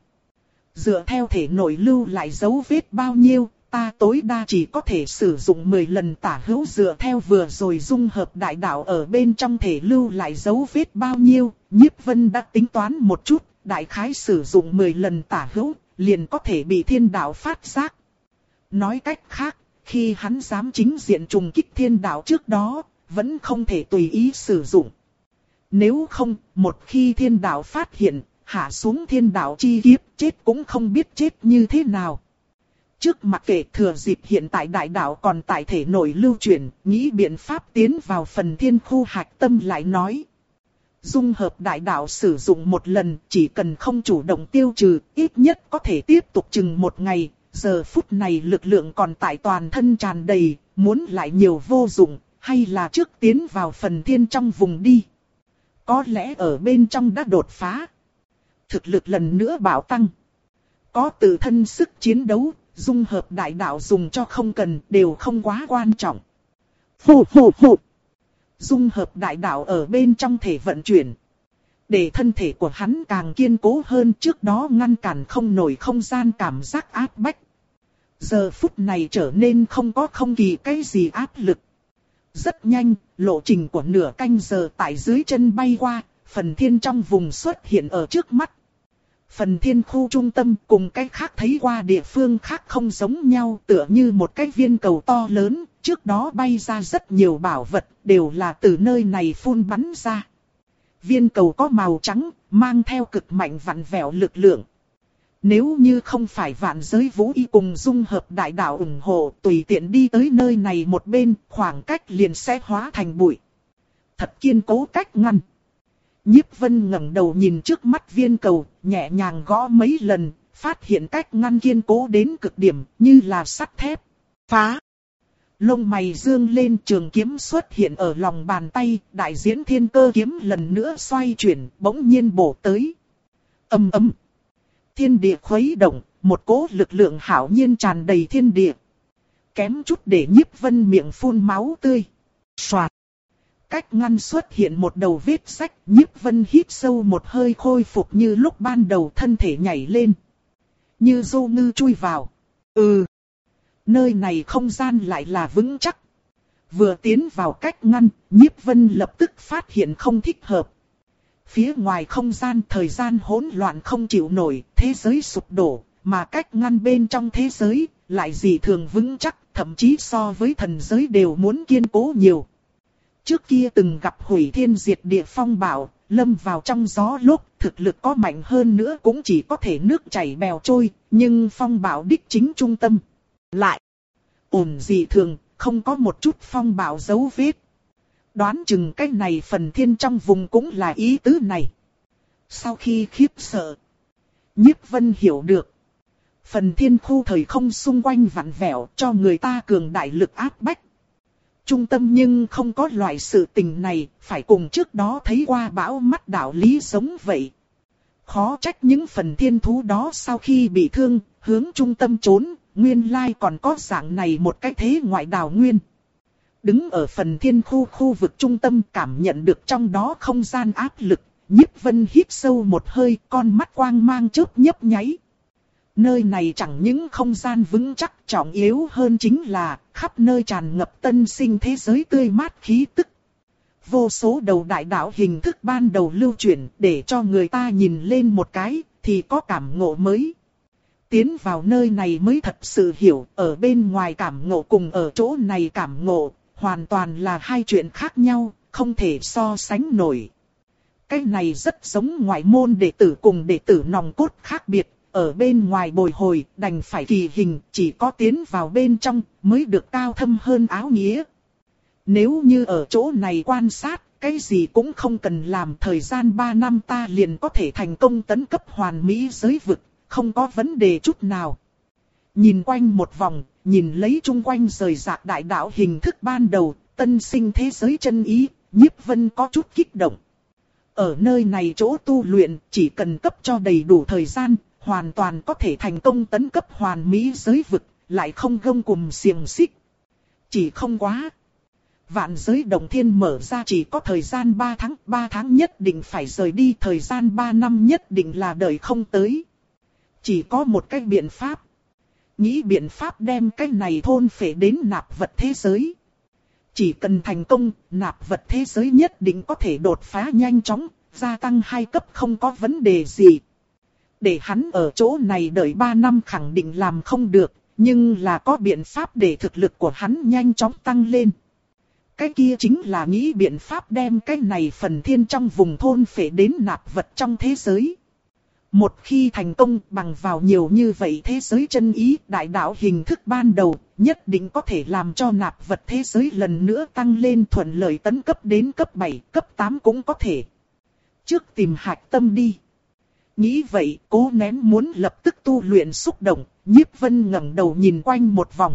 Dựa theo thể nội lưu lại dấu vết bao nhiêu, ta tối đa chỉ có thể sử dụng mười lần tả hữu, dựa theo vừa rồi dung hợp đại đạo ở bên trong thể lưu lại dấu vết bao nhiêu, Nhiếp Vân đã tính toán một chút, đại khái sử dụng mười lần tả hữu, liền có thể bị thiên đạo phát giác. Nói cách khác, khi hắn dám chính diện trùng kích thiên đạo trước đó, vẫn không thể tùy ý sử dụng. Nếu không, một khi thiên đạo phát hiện, hạ xuống thiên đạo chi kiếp, chết cũng không biết chết như thế nào. Trước mặc kệ thừa dịp hiện tại đại đạo còn tại thể nội lưu chuyển, nghĩ biện pháp tiến vào phần thiên khu hạch tâm lại nói. Dung hợp đại đạo sử dụng một lần, chỉ cần không chủ động tiêu trừ, ít nhất có thể tiếp tục chừng một ngày. Giờ phút này lực lượng còn tại toàn thân tràn đầy, muốn lại nhiều vô dụng, hay là trước tiến vào phần thiên trong vùng đi. Có lẽ ở bên trong đã đột phá. Thực lực lần nữa bạo tăng. Có tự thân sức chiến đấu, dung hợp đại đạo dùng cho không cần đều không quá quan trọng. Phù phù phù. Dung hợp đại đạo ở bên trong thể vận chuyển. Để thân thể của hắn càng kiên cố hơn, trước đó ngăn cản không nổi không gian cảm giác áp bách. Giờ phút này trở nên không có không kỳ cái gì áp lực. Rất nhanh, lộ trình của nửa canh giờ tại dưới chân bay qua, phần thiên trong vùng xuất hiện ở trước mắt. Phần thiên khu trung tâm cùng cái khác thấy qua địa phương khác không giống nhau, tựa như một cái viên cầu to lớn, trước đó bay ra rất nhiều bảo vật, đều là từ nơi này phun bắn ra. Viên cầu có màu trắng, mang theo cực mạnh vặn vẹo lực lượng. Nếu như không phải vạn giới vũ y cùng dung hợp đại đạo ủng hộ, tùy tiện đi tới nơi này một bên, khoảng cách liền sẽ hóa thành bụi. Thật kiên cố cách ngăn. Nhiếp Vân ngẩng đầu nhìn trước mắt viên cầu, nhẹ nhàng gõ mấy lần, phát hiện cách ngăn kiên cố đến cực điểm, như là sắt thép. Phá! Lông mày dương lên, trường kiếm xuất hiện ở lòng bàn tay, đại diễn thiên cơ kiếm lần nữa xoay chuyển, bỗng nhiên bổ tới. Ầm ầm! Thiên địa khuấy động, một cỗ lực lượng hảo nhiên tràn đầy thiên địa. Kém chút để Nhiếp Vân miệng phun máu tươi. Soạt! Cách ngăn xuất hiện một đầu vết rách, Nhiếp Vân hít sâu một hơi khôi phục như lúc ban đầu, thân thể nhảy lên. Như du ngư chui vào. Ừ. Nơi này không gian lại là vững chắc. Vừa tiến vào cách ngăn, Nhiếp Vân lập tức phát hiện không thích hợp. Phía ngoài không gian thời gian hỗn loạn không chịu nổi, thế giới sụp đổ, mà cách ngăn bên trong thế giới lại dị thường vững chắc, thậm chí so với thần giới đều muốn kiên cố nhiều. Trước kia từng gặp hủy thiên diệt địa phong bạo, lâm vào trong gió lúc thực lực có mạnh hơn nữa cũng chỉ có thể nước chảy bèo trôi, nhưng phong bạo đích chính trung tâm lại ổn dị thường, không có một chút phong bạo dấu vết. Đoán chừng cái này phần thiên trong vùng cũng là ý tứ này. Sau khi khiếp sợ, Nhiếp Vân hiểu được. Phần thiên khu thời không xung quanh vặn vẹo cho người ta cường đại lực áp bách. Trung tâm nhưng không có loại sự tình này, phải cùng trước đó thấy qua bão mắt đạo lý giống vậy. Khó trách những phần thiên thú đó sau khi bị thương, hướng trung tâm trốn, nguyên lai còn có dạng này một cái thế ngoại đào nguyên. Đứng ở phần thiên khu khu vực trung tâm cảm nhận được trong đó không gian áp lực, Nhiếp Vân hít sâu một hơi, con mắt quang mang chớp nhấp nháy. Nơi này chẳng những không gian vững chắc, trọng yếu hơn chính là khắp nơi tràn ngập tân sinh thế giới tươi mát khí tức. Vô số đầu đại đạo hình thức ban đầu lưu chuyển để cho người ta nhìn lên một cái thì có cảm ngộ mới. Tiến vào nơi này mới thật sự hiểu, ở bên ngoài cảm ngộ cùng ở chỗ này cảm ngộ hoàn toàn là hai chuyện khác nhau, không thể so sánh nổi. Cái này rất giống ngoại môn đệ tử cùng đệ tử nòng cốt khác biệt. Ở bên ngoài bồi hồi, đành phải kỳ hình, chỉ có tiến vào bên trong, mới được cao thâm hơn áo nghĩa. Nếu như ở chỗ này quan sát, cái gì cũng không cần làm, thời gian ba năm ta liền có thể thành công tấn cấp hoàn mỹ giới vực, không có vấn đề chút nào. Nhìn quanh một vòng, nhìn lấy chung quanh rời rạc đại đạo hình thức ban đầu, tân sinh thế giới chân ý, Nhiếp Vân có chút kích động. Ở nơi này chỗ tu luyện, chỉ cần cấp cho đầy đủ thời gian, hoàn toàn có thể thành công tấn cấp hoàn mỹ giới vực, lại không gông cùm xiềng xích. Chỉ không quá. Vạn giới động thiên mở ra chỉ có thời gian ba tháng, ba tháng nhất định phải rời đi, thời gian ba năm nhất định là đợi không tới. Chỉ có một cách biện pháp. Nghĩ biện pháp đem cái này thôn phệ đến nạp vật thế giới. Chỉ cần thành công, nạp vật thế giới nhất định có thể đột phá nhanh chóng, gia tăng hai cấp không có vấn đề gì. Để hắn ở chỗ này đợi ba năm khẳng định làm không được, nhưng là có biện pháp để thực lực của hắn nhanh chóng tăng lên. Cái kia chính là nghĩ biện pháp đem cái này phần thiên trong vùng thôn phệ đến nạp vật trong thế giới. Một khi thành công bằng vào nhiều như vậy thế giới chân ý, đại đạo hình thức ban đầu, nhất định có thể làm cho nạp vật thế giới lần nữa tăng lên thuận lợi tấn cấp đến cấp bảy, cấp tám cũng có thể. Trước tìm hạch tâm đi. Nghĩ vậy, cố nén muốn lập tức tu luyện xúc động, Nhiếp Vân ngẩng đầu nhìn quanh một vòng.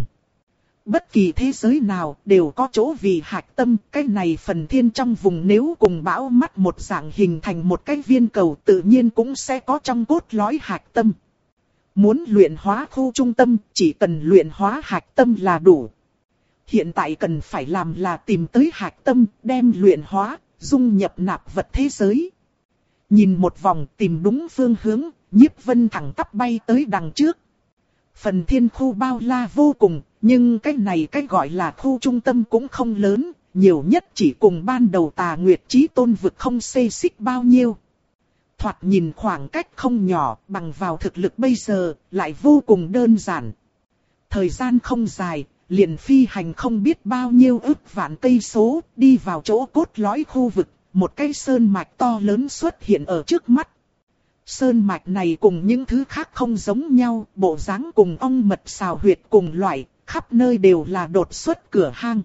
Bất kỳ thế giới nào đều có chỗ vì hạch tâm, cái này phần thiên trong vùng nếu cùng bão mắt một dạng hình thành một cái viên cầu tự nhiên cũng sẽ có trong cốt lõi hạch tâm. Muốn luyện hóa khu trung tâm, chỉ cần luyện hóa hạch tâm là đủ. Hiện tại cần phải làm là tìm tới hạch tâm, đem luyện hóa, dung nhập nạp vật thế giới. Nhìn một vòng tìm đúng phương hướng, Nhiếp Vân thẳng tắp bay tới đằng trước. Phần thiên khu bao la vô cùng, nhưng cái này cái gọi là khu trung tâm cũng không lớn, nhiều nhất chỉ cùng ban đầu Tà Nguyệt Chí Tôn vực không xê xích bao nhiêu. Thoạt nhìn khoảng cách không nhỏ, bằng vào thực lực bây giờ, lại vô cùng đơn giản. Thời gian không dài, liền phi hành không biết bao nhiêu ức vạn cây số, đi vào chỗ cốt lõi khu vực, một cây sơn mạch to lớn xuất hiện ở trước mắt. Sơn mạch này cùng những thứ khác không giống nhau, bộ dáng cùng ong mật xào huyệt cùng loại, khắp nơi đều là đột xuất cửa hang.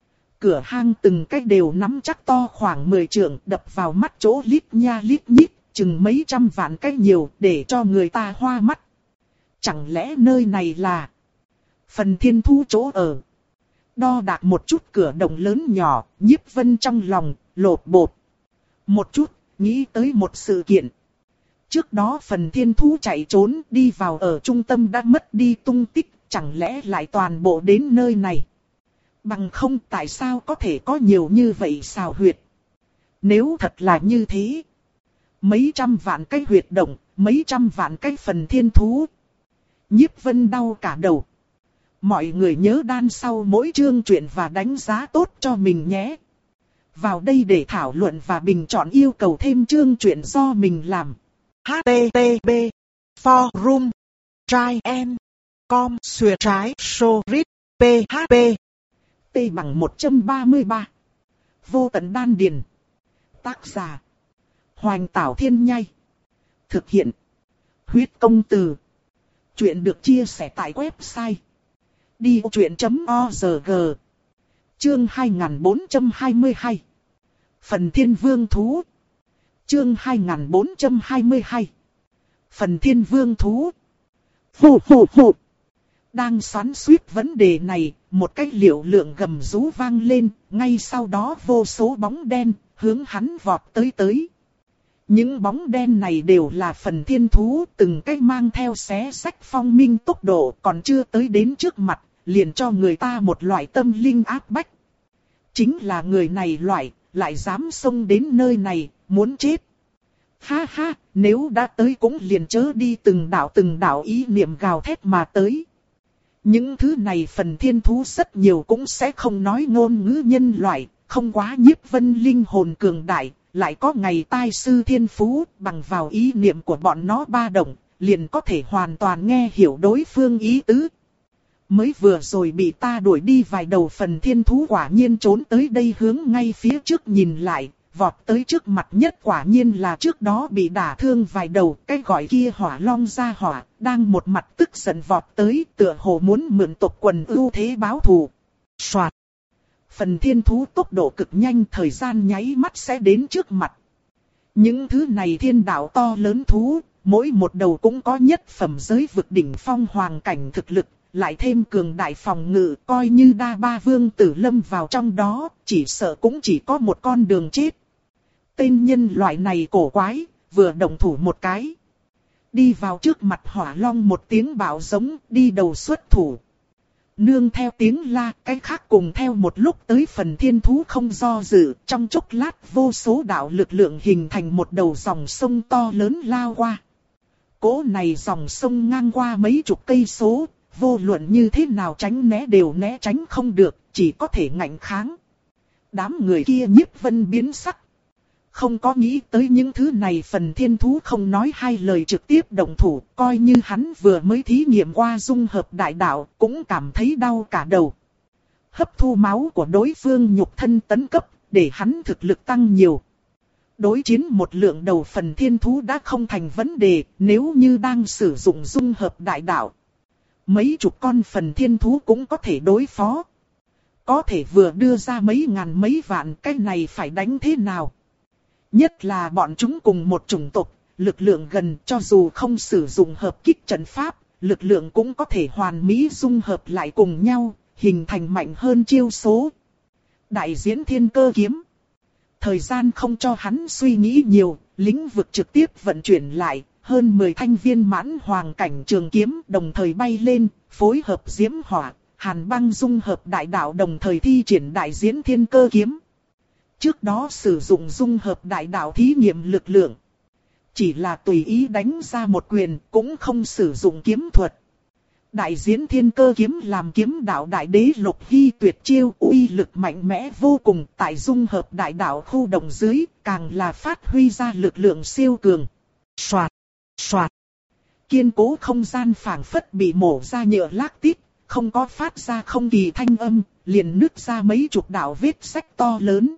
Cửa hang từng cách đều nắm chắc to khoảng mười trượng, đập vào mắt chỗ lít nha lít nhít, chừng mấy trăm vạn cách nhiều để cho người ta hoa mắt. Chẳng lẽ nơi này là phần thiên thu chỗ ở? Đo đạc một chút cửa động lớn nhỏ, Nhiếp Vân trong lòng lột bột. Một chút, nghĩ tới một sự kiện. Trước đó phần thiên thú chạy trốn đi vào ở trung tâm đã mất đi tung tích, chẳng lẽ lại toàn bộ đến nơi này? Bằng không tại sao có thể có nhiều như vậy xào huyệt? Nếu thật là như thế, mấy trăm vạn cái huyệt động, mấy trăm vạn cái phần thiên thú. Nhiếp Vân đau cả đầu. Mọi người nhớ đan sau mỗi chương truyện và đánh giá tốt cho mình nhé. Vào đây để thảo luận và bình chọn yêu cầu thêm chương truyện do mình làm. H T T P Forum Trai En Com Xuyệt Trái Sorit P H P T bằng một trăm ba mươi ba. Vô tận đan điền. Tác giả Hoành Tảo Thiên Nhai. Thực hiện Huyết Công Từ. Chuyện được chia sẻ tại website đi ô chuyện chấm org. Chương hai nghìn bốn trăm hai mươi hai. Phần Thiên Vương Thú. Chương hai nghìn bốn trăm hai mươi hai. Phần Thiên Vương Thú. Phù phù phù. Đang xoắn xuýt vấn đề này, một cái liệu lượng gầm rú vang lên, ngay sau đó vô số bóng đen hướng hắn vọt tới tới. Những bóng đen này đều là phần thiên thú, từng cái mang theo xé xách phong minh tốc độ, còn chưa tới đến trước mặt, liền cho người ta một loại tâm linh áp bách. Chính là người này loại, lại dám xông đến nơi này, muốn chết. Ha ha, nếu đã tới cũng liền chớ đi từng đạo từng đạo ý niệm gào thét mà tới. Những thứ này phần thiên thú rất nhiều cũng sẽ không nói ngôn ngữ nhân loại, không quá Nhiếp Vân linh hồn cường đại, lại có ngày tai sư thiên phú, bằng vào ý niệm của bọn nó ba động, liền có thể hoàn toàn nghe hiểu đối phương ý tứ. Mới vừa rồi bị ta đuổi đi vài đầu phần thiên thú quả nhiên trốn tới đây hướng ngay phía trước nhìn lại, vọt tới trước mặt nhất quả nhiên là trước đó bị đả thương vài đầu, cái gọi kia hỏa long ra hỏa, đang một mặt tức giận vọt tới, tựa hồ muốn mượn tộc quần ưu thế báo thù. Soạt. Phần thiên thú tốc độ cực nhanh, thời gian nháy mắt sẽ đến trước mặt. Những thứ này thiên đạo to lớn thú, mỗi một đầu cũng có nhất phẩm giới vực đỉnh phong hoàng cảnh thực lực, lại thêm cường đại phòng ngự, coi như đa ba vương tử lâm vào trong đó, chỉ sợ cũng chỉ có một con đường chết. Tên nhân loại này cổ quái, vừa động thủ một cái. Đi vào trước mặt hỏa long một tiếng bạo giống, đi đầu xuất thủ. Nương theo tiếng la, cái khác cùng theo một lúc tới phần thiên thú không do dự, trong chốc lát vô số đạo lực lượng hình thành một đầu dòng sông to lớn lao qua. Cỗ này dòng sông ngang qua mấy chục cây số, vô luận như thế nào tránh né đều né tránh không được, chỉ có thể ngạnh kháng. Đám người kia Nhiếp Vân biến sắc. Không có nghĩ tới những thứ này phần thiên thú không nói hai lời trực tiếp động thủ, coi như hắn vừa mới thí nghiệm qua dung hợp đại đạo, cũng cảm thấy đau cả đầu. Hấp thu máu của đối phương nhục thân tấn cấp, để hắn thực lực tăng nhiều. Đối chiến một lượng đầu phần thiên thú đã không thành vấn đề, nếu như đang sử dụng dung hợp đại đạo. Mấy chục con phần thiên thú cũng có thể đối phó. Có thể vừa đưa ra mấy ngàn mấy vạn, cái này phải đánh thế nào? Nhất là bọn chúng cùng một chủng tộc, lực lượng gần, cho dù không sử dụng hợp kích trận pháp, lực lượng cũng có thể hoàn mỹ dung hợp lại cùng nhau, hình thành mạnh hơn chiêu số. Đại diễn thiên cơ kiếm. Thời gian không cho hắn suy nghĩ nhiều, lĩnh vực trực tiếp vận chuyển lại, hơn mười thanh viên mãn hoàng cảnh trường kiếm đồng thời bay lên, phối hợp diễm hỏa, hàn băng dung hợp đại đạo đồng thời thi triển đại diễn thiên cơ kiếm. Trước đó sử dụng dung hợp đại đạo thí nghiệm lực lượng. Chỉ là tùy ý đánh ra một quyền, cũng không sử dụng kiếm thuật. Đại diễn thiên cơ kiếm làm kiếm đạo đại đế lục hy tuyệt chiêu, uy lực mạnh mẽ vô cùng, tại dung hợp đại đạo khu động dưới, càng là phát huy ra lực lượng siêu cường. Soạt, soạt. Kiên cố không gian phảng phất bị mổ ra nhựa lác tít, không có phát ra không kỳ thanh âm, liền nứt ra mấy chục đạo vết rách to lớn.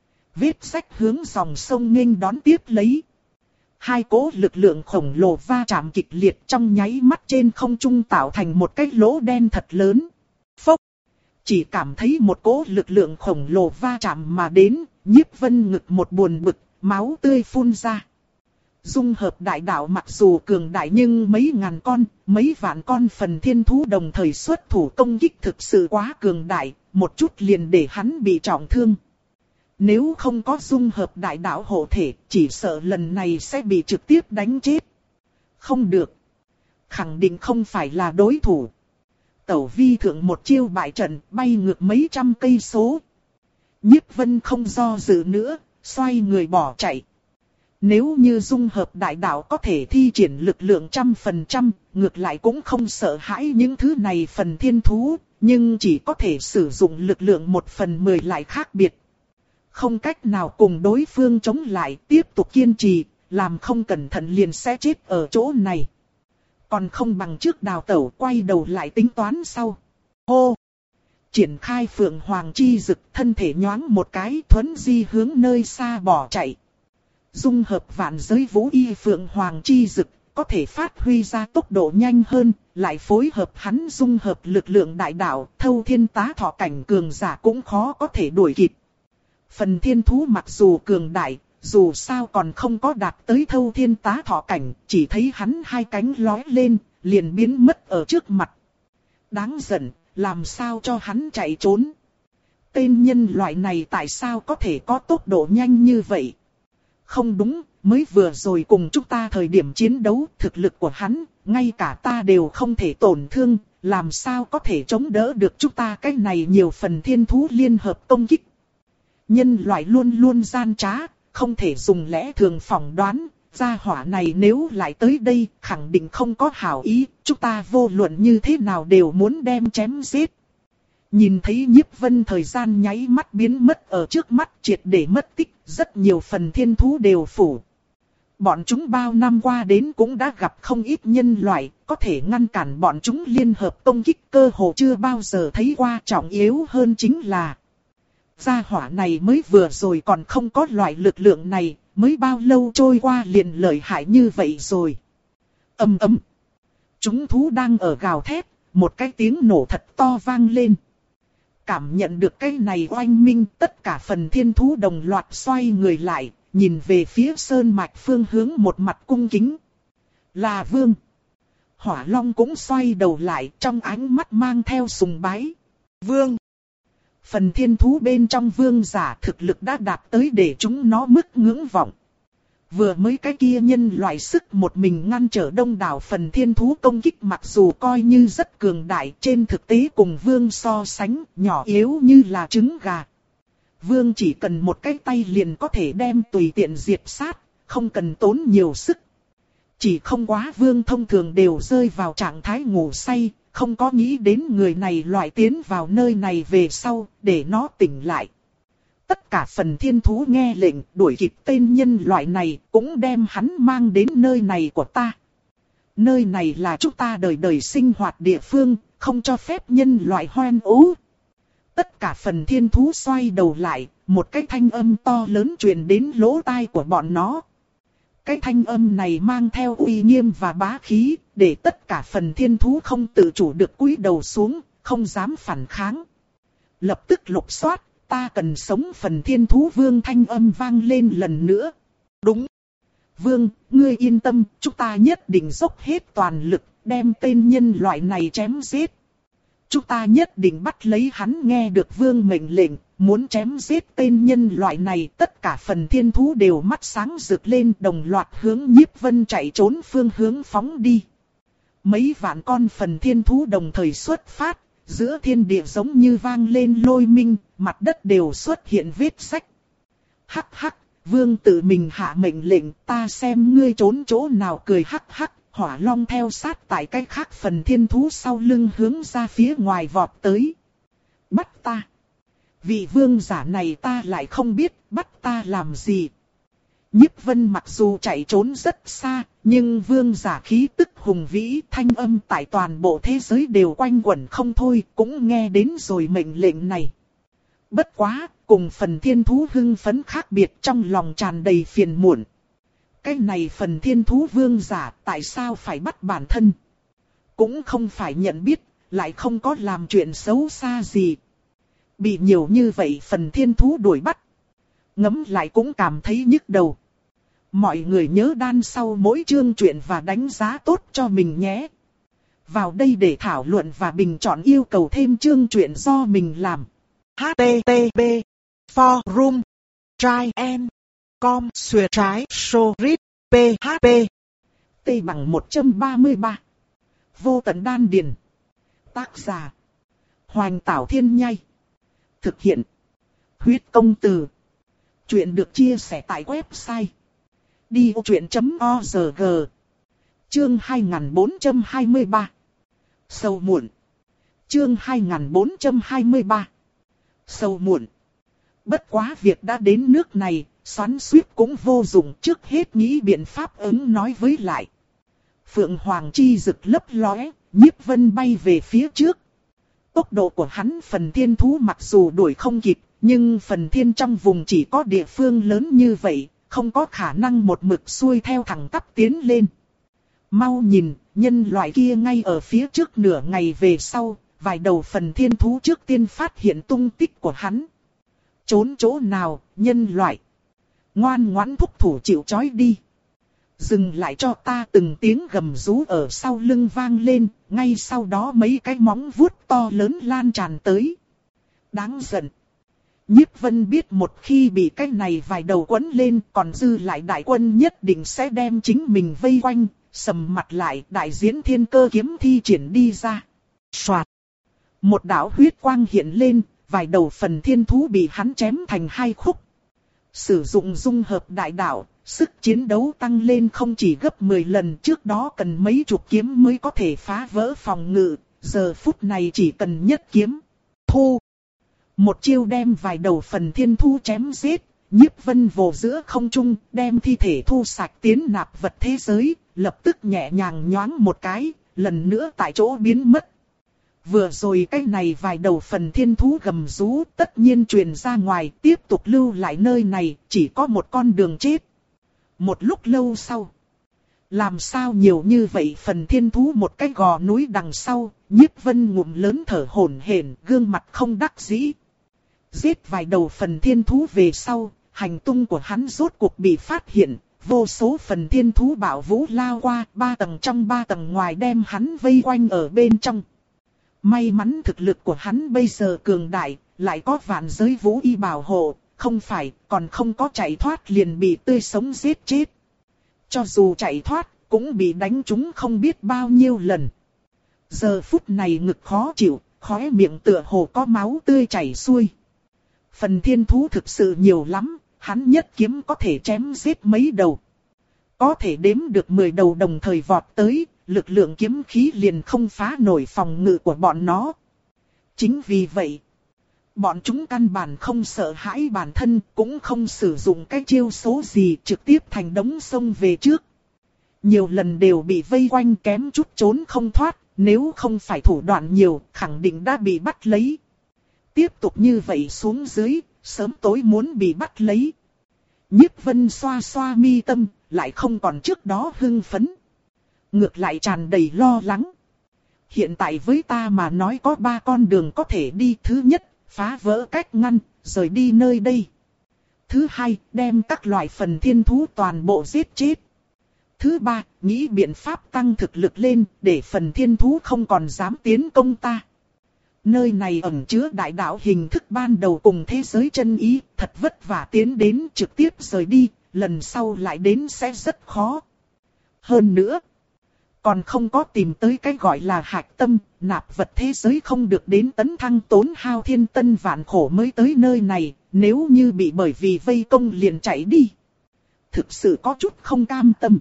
Vết rách hướng dòng sông nghênh đón tiếp lấy. Hai cỗ lực lượng khổng lồ va chạm kịch liệt trong nháy mắt trên không trung tạo thành một cái lỗ đen thật lớn. Phốc! Chỉ cảm thấy một cỗ lực lượng khổng lồ va chạm mà đến, Nhiếp Vân ngực một buồn bực, máu tươi phun ra. Dung hợp đại đạo mặc dù cường đại nhưng mấy ngàn con, mấy vạn con phần thiên thú đồng thời xuất thủ công kích thực sự quá cường đại, một chút liền để hắn bị trọng thương. Nếu không có dung hợp đại đạo hộ thể, chỉ sợ lần này sẽ bị trực tiếp đánh chết. Không được. Khẳng định không phải là đối thủ. Tẩu vi thượng một chiêu bại trận, bay ngược mấy trăm cây số. Nhiếp Vân không do dự nữa, xoay người bỏ chạy. Nếu như dung hợp đại đạo có thể thi triển lực lượng trăm phần trăm, ngược lại cũng không sợ hãi những thứ này phần thiên thú, nhưng chỉ có thể sử dụng lực lượng một phần mười lại khác biệt. Không cách nào cùng đối phương chống lại, tiếp tục kiên trì, làm không cẩn thận liền sẽ chết ở chỗ này. Còn không bằng trước đào tẩu, quay đầu lại tính toán sau. Hô! Triển khai phượng hoàng chi dực, thân thể nhoáng một cái, thuấn di hướng nơi xa bỏ chạy. Dung hợp vạn giới vũ y phượng hoàng chi dực, có thể phát huy ra tốc độ nhanh hơn, lại phối hợp hắn dung hợp lực lượng đại đạo, thâu thiên tá thọ cảnh cường giả cũng khó có thể đuổi kịp. Phần thiên thú mặc dù cường đại, dù sao còn không có đạt tới thâu thiên tá thọ cảnh, chỉ thấy hắn hai cánh lói lên, liền biến mất ở trước mặt. Đáng giận, làm sao cho hắn chạy trốn? Tên nhân loại này tại sao có thể có tốc độ nhanh như vậy? Không đúng, mới vừa rồi cùng chúng ta thời điểm chiến đấu, thực lực của hắn, ngay cả ta đều không thể tổn thương, làm sao có thể chống đỡ được chúng ta cái này nhiều phần thiên thú liên hợp công kích. Nhân loại luôn luôn gian trá, không thể dùng lẽ thường phỏng đoán, gia hỏa này nếu lại tới đây, khẳng định không có hảo ý, chúng ta vô luận như thế nào đều muốn đem chém giết. Nhìn thấy Nhiếp Vân thời gian nháy mắt biến mất ở trước mắt, triệt để mất tích, rất nhiều phần thiên thú đều phủ. Bọn chúng bao năm qua đến cũng đã gặp không ít nhân loại, có thể ngăn cản bọn chúng liên hợp công kích, cơ hồ chưa bao giờ thấy qua. Trọng yếu hơn chính là gia hỏa này mới vừa rồi còn không có loại lực lượng này, mới bao lâu trôi qua liền lợi hại như vậy rồi. Ầm ầm. Chúng thú đang ở gào thét, một cái tiếng nổ thật to vang lên. Cảm nhận được cái này oanh minh, tất cả phần thiên thú đồng loạt xoay người lại, nhìn về phía sơn mạch phương hướng một mặt cung kính. Là vương. Hỏa Long cũng xoay đầu lại, trong ánh mắt mang theo sùng bái. Vương. Phần thiên thú bên trong vương giả thực lực đã đạt tới để chúng nó mức ngưỡng vọng. Vừa mới cái kia nhân loại sức một mình ngăn trở đông đảo phần thiên thú công kích, mặc dù coi như rất cường đại, trên thực tế cùng vương so sánh nhỏ yếu như là trứng gà. Vương chỉ cần một cái tay liền có thể đem tùy tiện diệt sát, không cần tốn nhiều sức. Chỉ không quá vương thông thường đều rơi vào trạng thái ngủ say, không có nghĩ đến người này loại tiến vào nơi này về sau, để nó tỉnh lại. Tất cả phần thiên thú nghe lệnh đuổi kịp tên nhân loại này, cũng đem hắn mang đến nơi này của ta. Nơi này là chúng ta đời đời sinh hoạt địa phương, không cho phép nhân loại hoen ố. Tất cả phần thiên thú xoay đầu lại, một cái thanh âm to lớn truyền đến lỗ tai của bọn nó. Cái thanh âm này mang theo uy nghiêm và bá khí, để tất cả phần thiên thú không tự chủ được cúi đầu xuống, không dám phản kháng. Lập tức lục soát, ta cần sống. Phần thiên thú vương thanh âm vang lên lần nữa. Đúng. Vương, ngươi yên tâm, chúng ta nhất định dốc hết toàn lực, đem tên nhân loại này chém giết. Chúng ta nhất định bắt lấy hắn. Nghe được vương mệnh lệnh, muốn chém giết tên nhân loại này, tất cả phần thiên thú đều mắt sáng rực lên, đồng loạt hướng Nhiếp Vân chạy trốn phương hướng phóng đi. Mấy vạn con phần thiên thú đồng thời xuất phát, giữa thiên địa giống như vang lên lôi minh, mặt đất đều xuất hiện vết rách. Hắc hắc, vương tự mình hạ mệnh lệnh, ta xem ngươi trốn chỗ nào. Cười hắc hắc. Hỏa Long theo sát tại cái khác phần thiên thú sau lưng hướng ra phía ngoài vọt tới. Bắt ta. Vị vương giả này ta lại không biết, bắt ta làm gì. Nhiếp Vân mặc dù chạy trốn rất xa, nhưng vương giả khí tức hùng vĩ, thanh âm tại toàn bộ thế giới đều quanh quẩn không thôi, cũng nghe đến rồi mệnh lệnh này. Bất quá, cùng phần thiên thú hưng phấn khác biệt, trong lòng tràn đầy phiền muộn. Cái này phần thiên thú vương giả tại sao phải bắt bản thân? Cũng không phải nhận biết, lại không có làm chuyện xấu xa gì. Bị nhiều như vậy phần thiên thú đuổi bắt. Ngẫm lại cũng cảm thấy nhức đầu. Mọi người nhớ đan sau mỗi chương truyện và đánh giá tốt cho mình nhé. Vào đây để thảo luận và bình chọn yêu cầu thêm chương truyện do mình làm. hát tê tê pê Forum Giant Com Xuyệt trái Sorit pê hát pê T bằng một trăm ba mươi ba. Vô tận đan điền. Tác giả Hoành Tảo Thiên Nhai. Thực hiện Huyết Công Từ. Chuyện được chia sẻ tại website đi ô chuyện chấm org. Chương hai nghìn bốn trăm hai mươi ba. Sầu muộn. Chương hai nghìn bốn trăm hai mươi ba. Sầu muộn. Bất quá việc đã đến nước này, xoắn xuýt cũng vô dụng, trước hết nghĩ biện pháp ứng nói với lại. Phượng Hoàng chi rực lấp lóe, Nhiếp Vân bay về phía trước. Tốc độ của hắn phần thiên thú mặc dù đuổi không kịp, nhưng phần thiên trong vùng chỉ có địa phương lớn như vậy, không có khả năng một mực xuôi theo thẳng tắp tiến lên. Mau nhìn, nhân loại kia ngay ở phía trước. Nửa ngày về sau, vài đầu phần thiên thú trước tiên phát hiện tung tích của hắn. Trốn chỗ nào, nhân loại? Ngoan ngoãn thúc thủ chịu trói đi. Dừng lại cho ta. Từng tiếng gầm rú ở sau lưng vang lên, ngay sau đó mấy cái móng vuốt to lớn lan tràn tới. Đáng giận. Nhiếp Vân biết một khi bị cái này vài đầu quấn lên, còn dư lại đại quân nhất định sẽ đem chính mình vây quanh. Sầm mặt lại, đại diễn thiên cơ kiếm thi triển đi ra. Soạt. Một đạo huyết quang hiện lên, vài đầu phần thiên thú bị hắn chém thành hai khúc. Sử dụng dung hợp đại đạo, sức chiến đấu tăng lên không chỉ gấp mười lần. Trước đó cần mấy chục kiếm mới có thể phá vỡ phòng ngự, giờ phút này chỉ cần nhất kiếm. Thu. Một chiêu đem vài đầu phần thiên thú chém giết. Nhiếp Vân vồ giữa không trung, đem thi thể thu sạch tiến nạp vật thế giới, lập tức nhẹ nhàng nhoáng một cái, lần nữa tại chỗ biến mất. Vừa rồi cái này vài đầu phần thiên thú gầm rú tất nhiên truyền ra ngoài, tiếp tục lưu lại nơi này, chỉ có một con đường chết. Một lúc lâu sau, làm sao nhiều như vậy phần thiên thú một cái gò núi đằng sau, Nhiếp Vân ngụm lớn thở hổn hển, gương mặt không đắc dĩ. Giết vài đầu phần thiên thú về sau, hành tung của hắn rốt cuộc bị phát hiện, vô số phần thiên thú bảo vũ lao qua, ba tầng trong ba tầng ngoài đem hắn vây quanh ở bên trong. May mắn thực lực của hắn bây giờ cường đại, lại có vạn giới vũ y bảo hộ, không phải còn không có chạy thoát liền bị tươi sống giết chết. Cho dù chạy thoát, cũng bị đánh trúng không biết bao nhiêu lần. Giờ phút này ngực khó chịu, khóe miệng tựa hồ có máu tươi chảy xuôi. Phần thiên thú thực sự nhiều lắm, hắn nhất kiếm có thể chém giết mấy đầu. Có thể đếm được mười đầu đồng thời vọt tới, lực lượng kiếm khí liền không phá nổi phòng ngự của bọn nó. Chính vì vậy, bọn chúng căn bản không sợ hãi bản thân, cũng không sử dụng cái chiêu số gì, trực tiếp thành đống xông về trước. Nhiều lần đều bị vây quanh kém chút trốn không thoát, nếu không phải thủ đoạn nhiều, khẳng định đã bị bắt lấy. Tiếp tục như vậy xuống dưới, sớm tối muốn bị bắt lấy. Nhiếp Vân xoa xoa mi tâm, lại không còn trước đó hưng phấn. Ngược lại tràn đầy lo lắng. Hiện tại với ta mà nói có ba con đường có thể đi. Thứ nhất, phá vỡ cách ngăn, rời đi nơi đây. Thứ hai, đem các loại phần thiên thú toàn bộ giết chết. Thứ ba, nghĩ biện pháp tăng thực lực lên, để phần thiên thú không còn dám tiến công ta. Nơi này ẩn chứa đại đạo hình thức ban đầu cùng thế giới chân ý, thật vất vả tiến đến trực tiếp rời đi, lần sau lại đến sẽ rất khó. Hơn nữa, còn không có tìm tới cái gọi là hạch tâm, nạp vật thế giới không được đến tấn thăng tốn hao thiên tân vạn khổ mới tới nơi này, nếu như bị bởi vì vây công liền chạy đi. Thực sự có chút không cam tâm.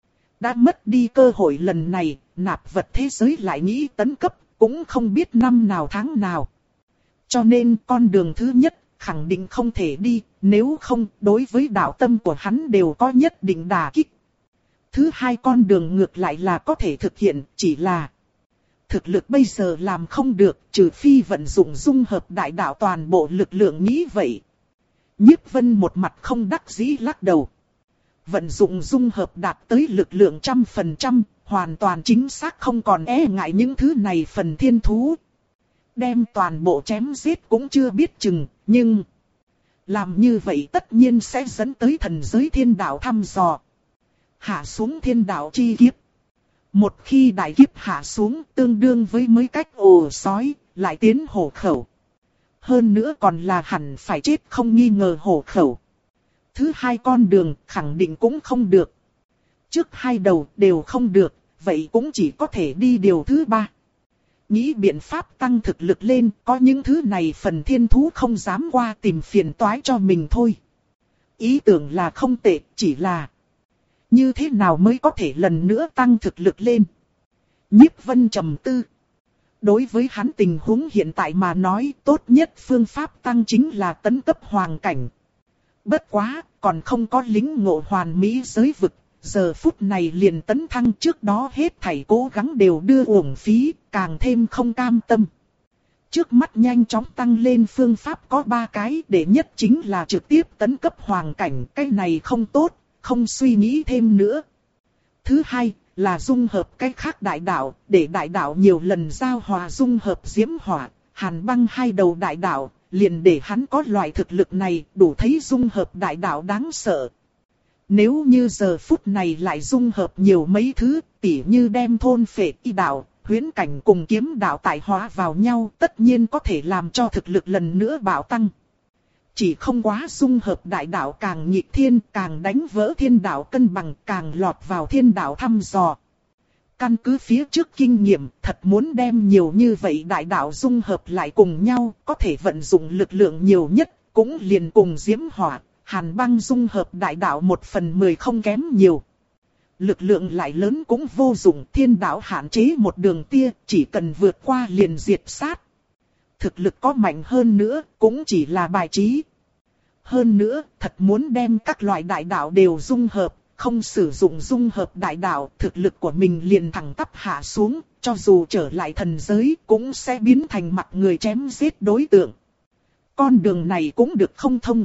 Đã mất đi cơ hội lần này, nạp vật thế giới lại nghĩ tấn cấp, cũng không biết năm nào tháng nào. Cho nên con đường thứ nhất, khẳng định không thể đi, nếu không, đối với đạo tâm của hắn đều có nhất định đả kích. Thứ hai con đường ngược lại là có thể thực hiện, chỉ là thực lực bây giờ làm không được, trừ phi vận dụng dung hợp đại đạo toàn bộ lực lượng nghĩ vậy. Nhiếp Vân một mặt không đắc dĩ lắc đầu. Vận dụng dung hợp đạt tới lực lượng trăm phần trăm, hoàn toàn chính xác không còn e ngại những thứ này phần thiên thú. Đem toàn bộ chém giết cũng chưa biết chừng, nhưng làm như vậy tất nhiên sẽ dẫn tới thần giới thiên đạo thăm dò. Hạ xuống thiên đạo chi kiếp. Một khi đại kiếp hạ xuống tương đương với mấy cách ổ sói, lại tiến hổ khẩu. Hơn nữa còn là hẳn phải chết không nghi ngờ hổ khẩu. Thứ hai con đường khẳng định cũng không được. Trước hai đầu đều không được, vậy cũng chỉ có thể đi điều thứ ba. Nghĩ biện pháp tăng thực lực lên, có những thứ này phần thiên thú không dám qua tìm phiền toái cho mình thôi. Ý tưởng là không tệ, chỉ là như thế nào mới có thể lần nữa tăng thực lực lên. Nhiếp Vân trầm tư. Đối với hắn tình huống hiện tại mà nói, tốt nhất phương pháp tăng chính là tấn cấp hoàng cảnh. Bất quá, còn không có lính ngộ hoàn mỹ giới vực, giờ phút này liền tấn thăng, trước đó hết thảy cố gắng đều đưa uổng phí, càng thêm không cam tâm. Trước mắt nhanh chóng tăng lên phương pháp có ba cái, để nhất chính là trực tiếp tấn cấp hoàng cảnh, cái này không tốt, không suy nghĩ thêm nữa. Thứ hai là dung hợp cái khác đại đạo, để đại đạo nhiều lần giao hòa dung hợp diễm hỏa, hàn băng hai đầu đại đạo, liền để hắn có loại thực lực này, đủ thấy dung hợp đại đạo đáng sợ. Nếu như giờ phút này lại dung hợp nhiều mấy thứ, tỉ như đem thôn phệ y đạo, huyễn cảnh cùng kiếm đạo tại hóa vào nhau, tất nhiên có thể làm cho thực lực lần nữa bạo tăng. Chỉ không quá dung hợp đại đạo càng nghịch thiên, càng đánh vỡ thiên đạo cân bằng, càng lọt vào thiên đạo thăm dò. Căn cứ phía trước kinh nghiệm, thật muốn đem nhiều như vậy đại đạo dung hợp lại cùng nhau, có thể vận dụng lực lượng nhiều nhất, cũng liền cùng diễm hỏa, hàn băng dung hợp đại đạo một phần mười không kém nhiều. Lực lượng lại lớn cũng vô dụng, thiên đạo hạn chế một đường tia, chỉ cần vượt qua liền diệt sát. Thực lực có mạnh hơn nữa, cũng chỉ là bài trí. Hơn nữa, thật muốn đem các loại đại đạo đều dung hợp, không sử dụng dung hợp đại đạo, thực lực của mình liền thẳng tắp hạ xuống, cho dù trở lại thần giới cũng sẽ biến thành mặt người chém giết đối tượng. Con đường này cũng được không thông.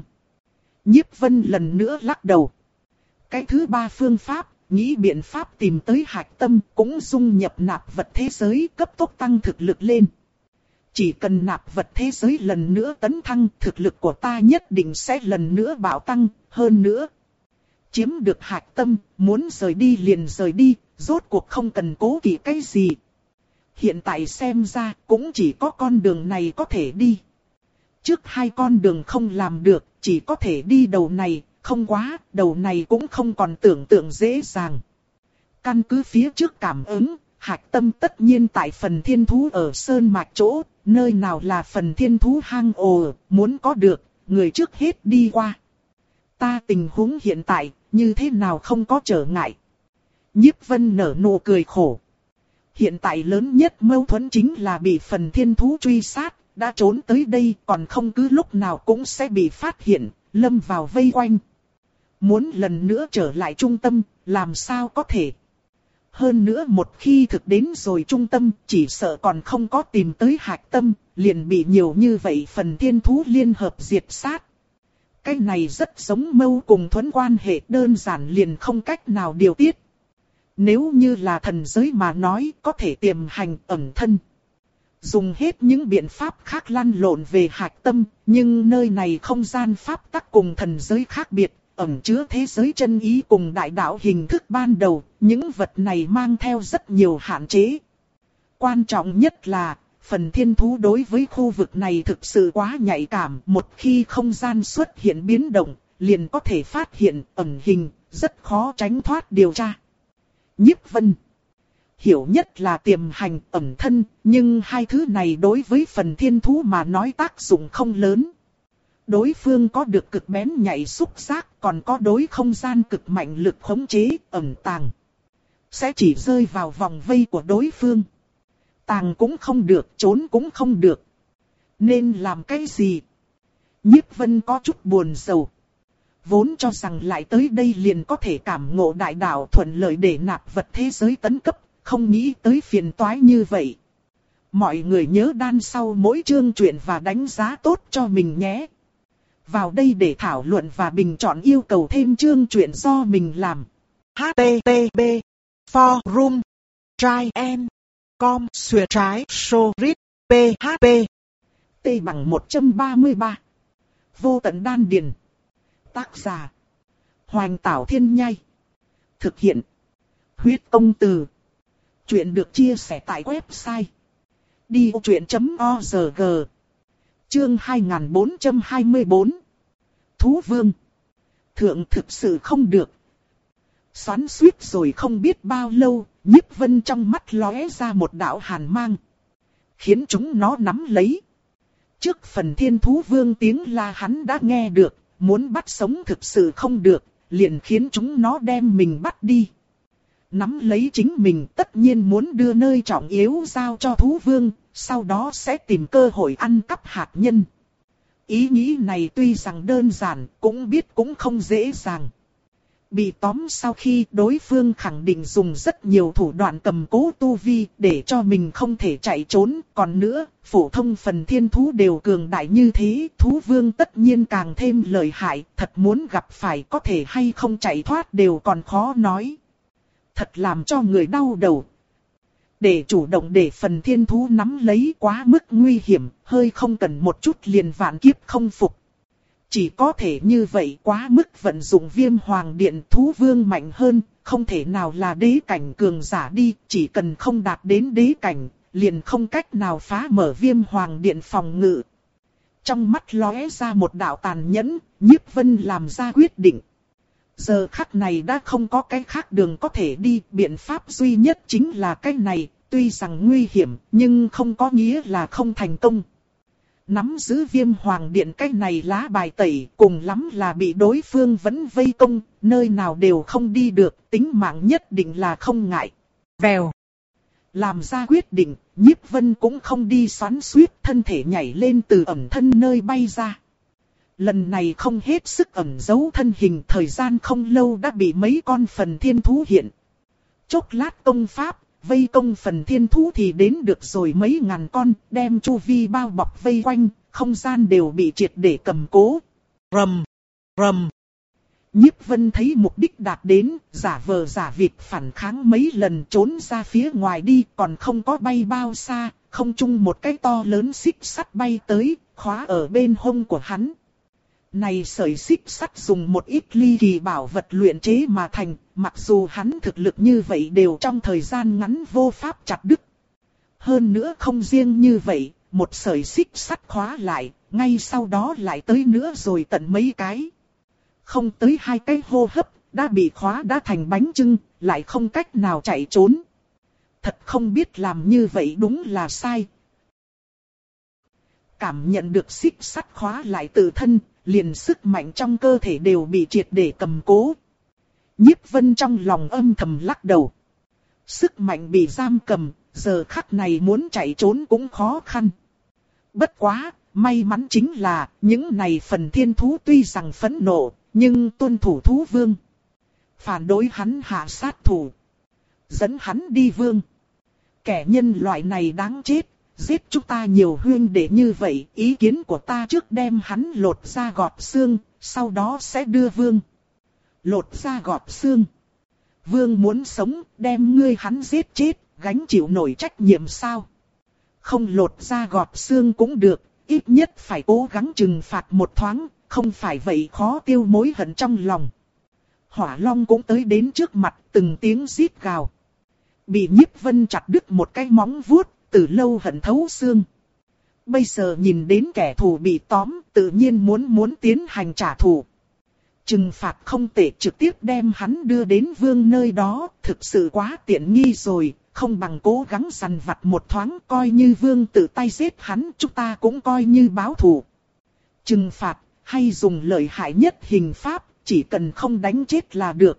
Nhiếp Vân lần nữa lắc đầu. Cái thứ ba phương pháp, nghĩ biện pháp tìm tới hạch tâm, cũng dung nhập nạp vật thế giới, cấp tốc tăng thực lực lên. Chỉ cần nạp vật thế giới lần nữa tấn thăng, thực lực của ta nhất định sẽ lần nữa bạo tăng, hơn nữa. Chiếm được hạch tâm, muốn rời đi liền rời đi, rốt cuộc không cần cố kỵ cái gì. Hiện tại xem ra cũng chỉ có con đường này có thể đi. Trước hai con đường không làm được, chỉ có thể đi đầu này, không quá, đầu này cũng không còn tưởng tượng dễ dàng. Căn cứ phía trước cảm ứng, hạch tâm tất nhiên tại phần thiên thú ở sơn mạch chỗ, nơi nào là phần thiên thú hang ổ, muốn có được, người trước hết đi qua. Ta tình huống hiện tại, như thế nào không có trở ngại. Nhiếp Vân nở nụ cười khổ. Hiện tại lớn nhất mâu thuẫn chính là bị phần thiên thú truy sát, đã trốn tới đây còn không cứ lúc nào cũng sẽ bị phát hiện, lâm vào vây quanh. Muốn lần nữa trở lại trung tâm, làm sao có thể. Hơn nữa một khi thực đến rồi trung tâm, chỉ sợ còn không có tìm tới hạch tâm, liền bị nhiều như vậy phần thiên thú liên hợp diệt sát. Cái này rất giống mâu cùng thuẫn quan hệ, đơn giản liền không cách nào điều tiết. Nếu như là thần giới mà nói, có thể tiềm hành ẩn thân. Dùng hết những biện pháp khác lăn lộn về hạch tâm, nhưng nơi này không gian pháp tắc cùng thần giới khác biệt, ẩn chứa thế giới chân ý cùng đại đạo hình thức ban đầu, những vật này mang theo rất nhiều hạn chế. Quan trọng nhất là, phần thiên thú đối với khu vực này thực sự quá nhạy cảm, một khi không gian xuất hiện biến động, liền có thể phát hiện ẩn hình, rất khó tránh thoát điều tra. Nhiếp Vân hiểu nhất là tiềm hành ẩn thân, nhưng hai thứ này đối với phần thiên thú mà nói tác dụng không lớn. Đối phương có được cực bén nhạy xúc giác, còn có đối không gian cực mạnh lực khống chế, ẩn tàng. Sẽ chỉ rơi vào vòng vây của đối phương. Tàng cũng không được, trốn cũng không được. Nên làm cái gì? Nhiếp Vân có chút buồn rầu. Vốn cho rằng lại tới đây liền có thể cảm ngộ đại đạo thuận lợi để nạp vật thế giới tấn cấp, không nghĩ tới phiền toái như vậy. Mọi người nhớ đan sau mỗi chương truyện và đánh giá tốt cho mình nhé. Vào đây để thảo luận và bình chọn yêu cầu thêm chương truyện do mình làm. H T T P Forum Try and Com Xuyệt trái Sorit P H P T bằng một trăm ba mươi ba. Vô tận đan điền. Tác giả Hoành Tảo Thiên Nhai. Thực hiện Huyết Công Từ. Chuyện được chia sẻ tại website đi ô chuyện chấm org. Chương hai nghìn bốn trăm hai mươi tư. Thú Vương. Thượng thực sự không được. Xoắn xuýt rồi không biết bao lâu, Nhiếp Vân trong mắt lóe ra một đạo hàn mang, khiến chúng nó nắm lấy. Trước phần thiên thú vương tiếng la hắn đã nghe được, muốn bắt sống thực sự không được, liền khiến chúng nó đem mình bắt đi. Nắm lấy chính mình tất nhiên muốn đưa nơi trọng yếu giao cho thú vương, sau đó sẽ tìm cơ hội ăn cắp hạt nhân. Ý nghĩ này tuy rằng đơn giản, cũng biết cũng không dễ dàng. Bị tóm sau khi đối phương khẳng định dùng rất nhiều thủ đoạn cầm cố tu vi để cho mình không thể chạy trốn. Còn nữa, phổ thông phần thiên thú đều cường đại như thế, thú vương tất nhiên càng thêm lợi hại, thật muốn gặp phải có thể hay không chạy thoát đều còn khó nói. Thật làm cho người đau đầu. Để chủ động để phần thiên thú nắm lấy quá mức nguy hiểm, hơi không cần một chút liền vạn kiếp không phục. Chỉ có thể như vậy quá mức vận dụng viêm hoàng điện, thú vương mạnh hơn, không thể nào là đế cảnh cường giả đi, chỉ cần không đạt đến đế cảnh, liền không cách nào phá mở viêm hoàng điện phòng ngự. Trong mắt lóe ra một đạo tàn nhẫn, Nhiếp Vân làm ra quyết định. Giờ khắc này đã không có cái khác đường có thể đi, biện pháp duy nhất chính là cái này, tuy rằng nguy hiểm, nhưng không có nghĩa là không thành công. Nắm giữ viêm hoàng điện cái này lá bài tẩy, cùng lắm là bị đối phương vẫn vây công, nơi nào đều không đi được, tính mạng nhất định là không ngại. Vèo. Làm ra quyết định, Nhiếp Vân cũng không đi xoắn xuýt, thân thể nhảy lên từ ẩn thân nơi bay ra. Lần này không hết sức ẩn giấu thân hình, thời gian không lâu đã bị mấy con phần thiên thú hiện. Chốc lát công pháp, vây công phần thiên thú thì đến được rồi mấy ngàn con, đem chu vi bao bọc vây quanh, không gian đều bị triệt để cầm cố. Rầm, rầm. Nhiếp Vân thấy mục đích đạt đến, giả vờ giả vịt phản kháng mấy lần trốn ra phía ngoài đi, còn không có bay bao xa, không chung một cái to lớn xích sắt bay tới, khóa ở bên hông của hắn. Này sợi xích sắt dùng một ít ly kỳ bảo vật luyện chế mà thành, mặc dù hắn thực lực như vậy đều trong thời gian ngắn vô pháp chặt đứt. Hơn nữa không riêng như vậy, một sợi xích sắt khóa lại, ngay sau đó lại tới nữa rồi tận mấy cái. Không tới hai cái hô hấp, đã bị khóa đã thành bánh chưng, lại không cách nào chạy trốn. Thật không biết làm như vậy đúng là sai. Cảm nhận được xích sắt khóa lại tự thân, liền sức mạnh trong cơ thể đều bị triệt để cầm cố. Nhiếp Vân trong lòng âm thầm lắc đầu. Sức mạnh bị giam cầm, giờ khắc này muốn chạy trốn cũng khó khăn. Bất quá, may mắn chính là, những này phần thiên thú tuy rằng phẫn nộ, nhưng tuân thủ thú vương. Phản đối hắn hạ sát thủ. Dẫn hắn đi vương. Kẻ nhân loại này đáng chết, giết chúng ta nhiều huynh đệ như vậy, ý kiến của ta trước đem hắn lột ra gọt xương, sau đó sẽ đưa vương. Lột ra gọt xương. Vương muốn sống, đem ngươi hắn giết chết, gánh chịu nổi trách nhiệm sao? Không lột ra gọt xương cũng được, ít nhất phải cố gắng trừng phạt một thoáng, không phải vậy khó tiêu mối hận trong lòng. Hỏa Long cũng tới đến trước mặt, từng tiếng rít gào. Bị Nhiếp Vân chặt đứt một cái móng vuốt, từ lâu hận thấu xương. Bây giờ nhìn đến kẻ thù bị tóm, tự nhiên muốn muốn tiến hành trả thù. Trừng phạt không thể trực tiếp đem hắn đưa đến vương nơi đó, thực sự quá tiện nghi rồi, không bằng cố gắng săn vặt một thoáng, coi như vương tự tay giết hắn, chúng ta cũng coi như báo thù. Trừng phạt, hay dùng lợi hại nhất hình pháp, chỉ cần không đánh chết là được.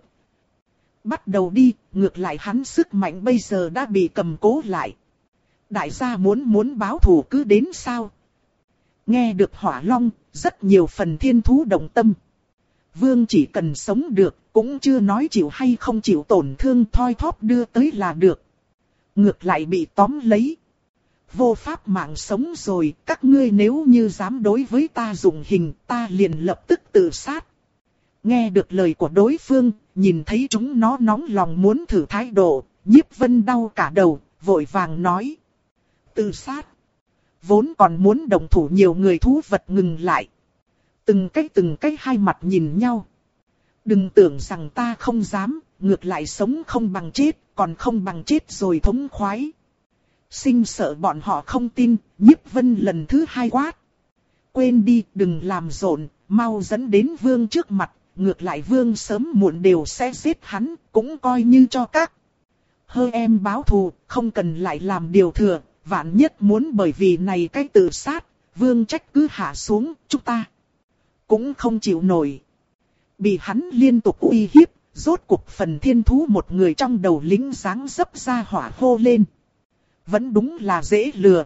Bắt đầu đi, ngược lại hắn sức mạnh bây giờ đã bị cầm cố lại. Đại gia muốn muốn báo thù cứ đến sao? Nghe được Hỏa Long, rất nhiều phần thiên thú động tâm. Vương chỉ cần sống được, cũng chưa nói chịu hay không chịu tổn thương thoi thóp đưa tới là được. Ngược lại bị tóm lấy. Vô pháp mạng sống rồi, các ngươi nếu như dám đối với ta dùng hình, ta liền lập tức tự sát. Nghe được lời của đối phương, nhìn thấy chúng nó nóng lòng muốn thử thái độ, Nhiếp Vân đau cả đầu, vội vàng nói. Tự sát. Vốn còn muốn đồng thủ nhiều người thú vật ngừng lại. Từng cái từng cái hai mặt nhìn nhau. Đừng tưởng rằng ta không dám, ngược lại sống không bằng chết, còn không bằng chết rồi thống khoái. Sinh sợ bọn họ không tin, Nhiếp Vân lần thứ hai quát. Quên đi, đừng làm rộn, mau dẫn đến vương trước mặt, ngược lại vương sớm muộn đều sẽ giết hắn, cũng coi như cho các. Hơ em báo thù, không cần lại làm điều thừa, vạn nhất muốn bởi vì này cái tự sát, vương trách cứ hạ xuống, chúng ta cũng không chịu nổi. Bị hắn liên tục uy hiếp, rốt cuộc phần thiên thú một người trong đầu lính dáng dấp ra hỏa hô lên. Vẫn đúng là dễ lừa.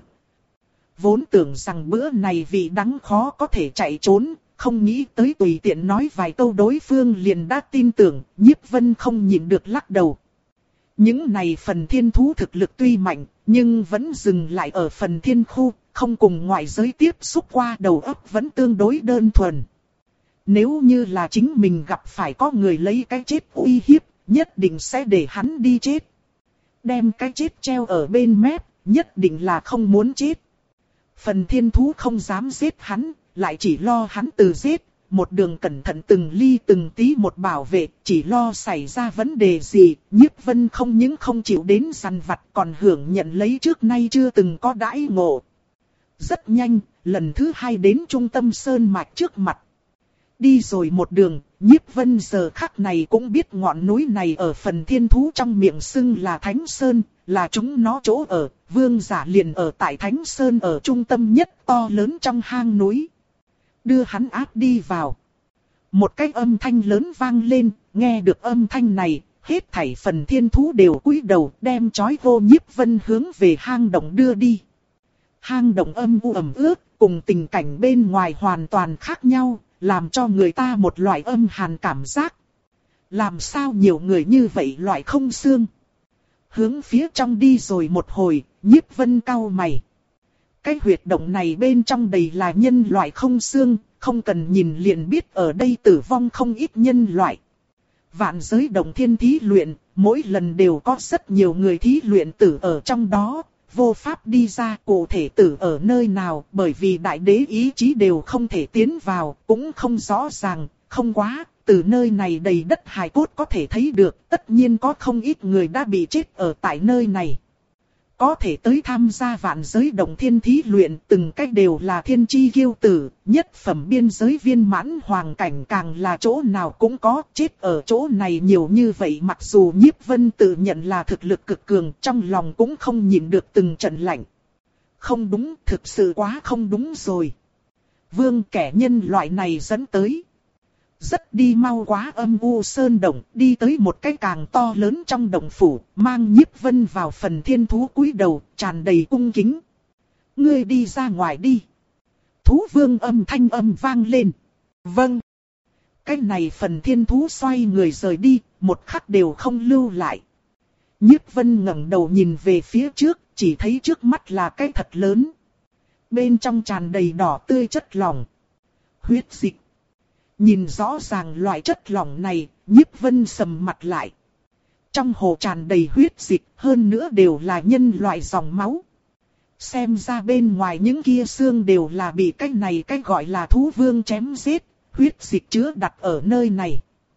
Vốn tưởng rằng bữa này vị đắng khó có thể chạy trốn, không nghĩ tới tùy tiện nói vài câu đối phương liền đã tin tưởng, Nhiếp Vân không nhịn được lắc đầu. Những này phần thiên thú thực lực tuy mạnh, nhưng vẫn dừng lại ở phần thiên khu, không cùng ngoại giới tiếp xúc qua, đầu óc vẫn tương đối đơn thuần. Nếu như là chính mình gặp phải có người lấy cái chết uy hiếp, nhất định sẽ để hắn đi chết. Đem cái chết treo ở bên mép, nhất định là không muốn chết. Phần thiên thú không dám giết hắn, lại chỉ lo hắn tự giết, một đường cẩn thận từng ly từng tí một bảo vệ, chỉ lo xảy ra vấn đề gì, Nhiếp Vân không những không chịu đến săn vặt còn hưởng nhận lấy trước nay chưa từng có đãi ngộ. Rất nhanh, lần thứ hai đến trung tâm sơn mạch trước mặt. Đi rồi một đường, Nhiếp Vân giờ khắc này cũng biết ngọn núi này ở phần thiên thú trong miệng xưng là Thánh Sơn, là chúng nó chỗ ở, vương giả liền ở tại Thánh Sơn ở trung tâm nhất to lớn trong hang núi. Đưa hắn áp đi vào. Một cái âm thanh lớn vang lên, nghe được âm thanh này, hết thảy phần thiên thú đều cúi đầu đem chói vô Nhiếp Vân hướng về hang động đưa đi. Hang động âm u ẩm ướt, cùng tình cảnh bên ngoài hoàn toàn khác nhau, làm cho người ta một loại âm hàn cảm giác. Làm sao nhiều người như vậy loại không xương? Hướng phía trong đi rồi một hồi, Nhiếp Vân cau mày. Cái huyệt động này bên trong đầy là nhân loại không xương, không cần nhìn liền biết ở đây tử vong không ít nhân loại. Vạn giới động thiên thí luyện, mỗi lần đều có rất nhiều người thí luyện tử ở trong đó, vô pháp đi ra, cụ thể tử ở nơi nào, bởi vì đại đế ý chí đều không thể tiến vào, cũng không rõ ràng, không quá, từ nơi này đầy đất hài cốt có thể thấy được, tất nhiên có không ít người đã bị chết ở tại nơi này. Có thể tới tham gia vạn giới động thiên thí luyện, từng cách đều là thiên chi kiêu tử, nhất phẩm biên giới viên mãn hoàng cảnh càng là chỗ nào cũng có, chết ở chỗ này nhiều như vậy, mặc dù Nhiếp Vân tự nhận là thực lực cực cường, trong lòng cũng không nhịn được từng trận lạnh. Không đúng, thực sự quá không đúng rồi. Vương kẻ nhân loại này dẫn tới. Rất đi mau quá âm u sơn động, đi tới một cái càng to lớn trong động phủ, mang Nhiếp Vân vào phần thiên thú cúi đầu, tràn đầy cung kính. Ngươi đi ra ngoài đi. Thú vương âm thanh âm vang lên. Vâng. Cái này phần thiên thú xoay người rời đi, một khắc đều không lưu lại. Nhiếp Vân ngẩng đầu nhìn về phía trước, chỉ thấy trước mắt là cái thật lớn. Bên trong tràn đầy đỏ tươi chất lỏng. Huyết dịch. Nhìn rõ ràng loại chất lỏng này, Nhiếp Vân sầm mặt lại. Trong hồ tràn đầy huyết dịch, hơn nữa đều là nhân loại dòng máu. Xem ra bên ngoài những kia xương đều là bị cái này cái gọi là thú vương chém giết, huyết dịch chứa đặt ở nơi này.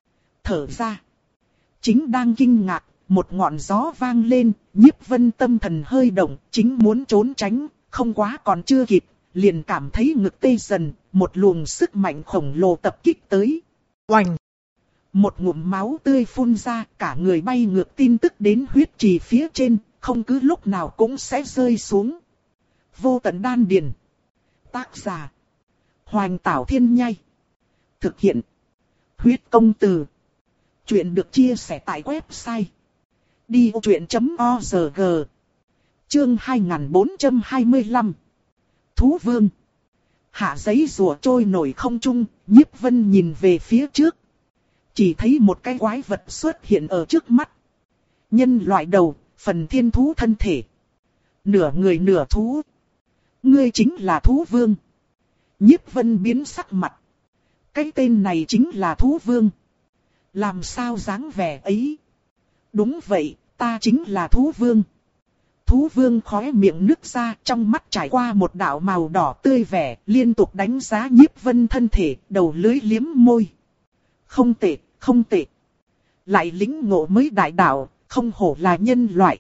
Thở ra. Chính đang kinh ngạc, một ngọn gió vang lên, Nhiếp Vân tâm thần hơi động, chính muốn trốn tránh, không quá còn chưa kịp. Liền cảm thấy ngực tê dần, một luồng sức mạnh khổng lồ tập kích tới. Oành! Một ngụm máu tươi phun ra, cả người bay ngược tin tức đến huyết trì phía trên, không cứ lúc nào cũng sẽ rơi xuống. Vô tận đan điền. Tác giả. Hoành Tảo Thiên Nhai. Thực hiện. Huyết công từ. Chuyện được chia sẻ tại website. đi vô chuyện chấm org. Chương hai nghìn bốn trăm hai mươi lăm. Thú vương. Hạ giấy rùa trôi nổi không trung, Nhiếp Vân nhìn về phía trước. Chỉ thấy một cái quái vật xuất hiện ở trước mắt. Nhân loại đầu, phần thiên thú thân thể. Nửa người nửa thú. Ngươi chính là thú vương. Nhiếp Vân biến sắc mặt. Cái tên này chính là thú vương. Làm sao dáng vẻ ấy? Đúng vậy, ta chính là thú vương. Thú vương khóe miệng nứt ra, trong mắt trải qua một đạo màu đỏ tươi vẻ, liên tục đánh giá Nhiếp Vân thân thể, đầu lưỡi liếm môi. Không tệ, không tệ. Lại lĩnh ngộ mới đại đạo, không hổ là nhân loại.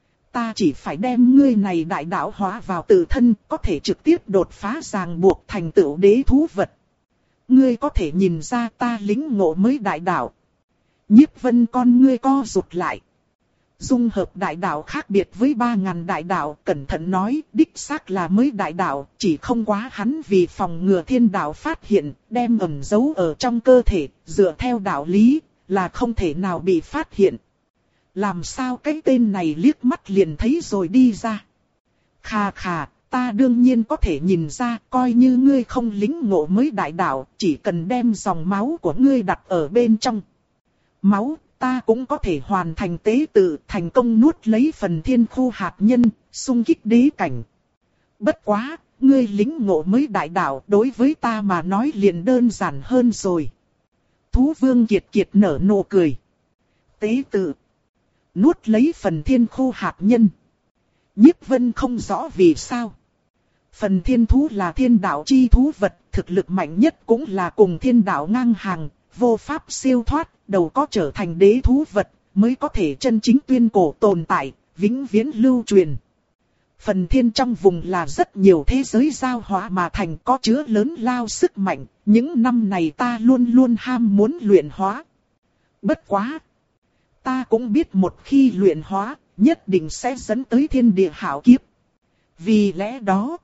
Ta chỉ phải đem ngươi này đại đạo hóa vào tự thân, có thể trực tiếp đột phá ràng buộc thành tựu đế thú vật. Ngươi có thể nhìn ra ta lĩnh ngộ mới đại đạo. Nhiếp Vân con ngươi co rụt lại. Dung hợp đại đạo khác biệt với ba ngàn đại đạo, cẩn thận nói, đích xác là mới đại đạo, chỉ không quá hắn vì phòng ngừa thiên đạo phát hiện, đem ẩn giấu ở trong cơ thể, dựa theo đạo lý, là không thể nào bị phát hiện. Làm sao cái tên này liếc mắt liền thấy rồi đi ra? Khà khà, ta đương nhiên có thể nhìn ra, coi như ngươi không lĩnh ngộ mới đại đạo, chỉ cần đem dòng máu của ngươi đặt ở bên trong. Máu, ta cũng có thể hoàn thành tế tự, thành công nuốt lấy phần thiên khu hạt nhân, xung kích đế cảnh. Bất quá, ngươi lĩnh ngộ mới đại đạo, đối với ta mà nói liền đơn giản hơn rồi. Thú vương kiệt kiệt nở nụ cười. Tế tự. Nuốt lấy phần thiên khu hạt nhân. Nhiếp Vân không rõ vì sao. Phần thiên thú là thiên đạo chi thú vật, thực lực mạnh nhất cũng là cùng thiên đạo ngang hàng, vô pháp siêu thoát, đầu có trở thành đế thú vật, mới có thể chân chính tuyên cổ tồn tại, vĩnh viễn lưu truyền. Phần thiên trong vùng là rất nhiều thế giới giao hóa mà thành, có chứa lớn lao sức mạnh, những năm này ta luôn luôn ham muốn luyện hóa. Bất quá! Ta cũng biết một khi luyện hóa, nhất định sẽ dẫn tới thiên địa hạo kiếp. Vì lẽ đó,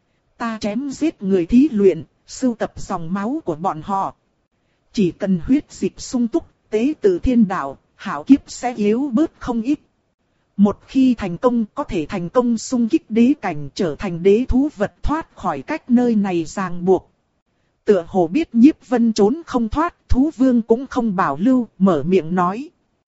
ta chém giết người thí luyện, sưu tập dòng máu của bọn họ. Chỉ cần huyết dịch sung túc, tế tự thiên đạo, hạo kiếp sẽ yếu bớt không ít. Một khi thành công, có thể thành công xung kích đế cảnh, trở thành đế thú vật, thoát khỏi cách nơi này ràng buộc. Tựa hồ biết Nhiếp Vân trốn không thoát, thú vương cũng không bảo lưu, mở miệng nói.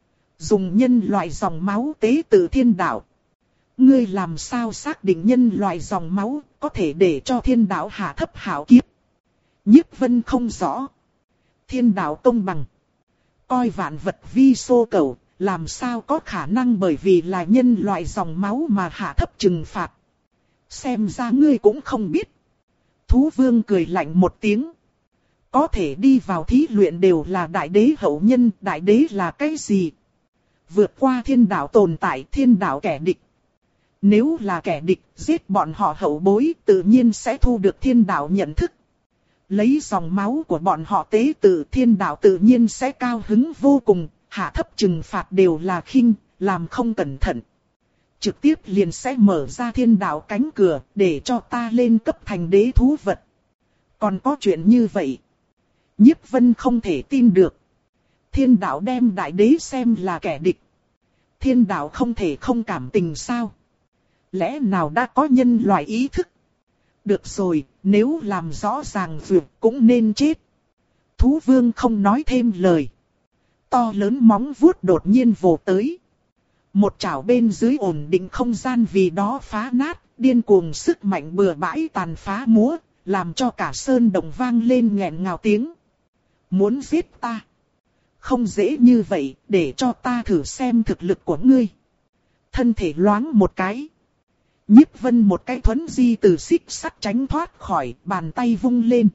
Dùng nhân loại dòng máu tế tự thiên đạo. Ngươi làm sao xác định nhân loại dòng máu có thể để cho thiên đạo hạ thấp hạo kiếp? Nhiếp Vân không rõ. Thiên đạo công bằng. Coi vạn vật vi số cầu, làm sao có khả năng bởi vì là nhân loại dòng máu mà hạ thấp trừng phạt. Xem ra ngươi cũng không biết. Thú vương cười lạnh một tiếng. Có thể đi vào thí luyện đều là đại đế hậu nhân, đại đế là cái gì? Vượt qua thiên đạo tồn tại, thiên đạo kẻ địch. Nếu là kẻ địch, giết bọn họ hậu bối, tự nhiên sẽ thu được thiên đạo nhận thức. Lấy dòng máu của bọn họ tế tự, thiên đạo tự nhiên sẽ cao hứng vô cùng, hạ thấp trừng phạt đều là khinh, làm không cẩn thận. Trực tiếp liền sẽ mở ra thiên đạo cánh cửa, để cho ta lên cấp thành đế thú vật. Còn có chuyện như vậy. Nhiếp Vân không thể tin được. Thiên đạo đem đại đế xem là kẻ địch. Thiên đạo không thể không cảm tình sao? Lẽ nào đã có nhân loại ý thức? Được rồi, nếu làm rõ ràng việc cũng nên chết. Thú vương không nói thêm lời. To lớn móng vuốt đột nhiên vồ tới. Một chảo bên dưới ổn định không gian vì đó phá nát, điên cuồng sức mạnh bừa bãi tàn phá múa, làm cho cả sơn đồng vang lên nghẹn ngào tiếng. Muốn giết ta? Không dễ như vậy, để cho ta thử xem thực lực của ngươi. Thân thể loáng một cái. Nhiếp Vân một cái thuấn di từ xích sắt tránh thoát khỏi, bàn tay vung lên.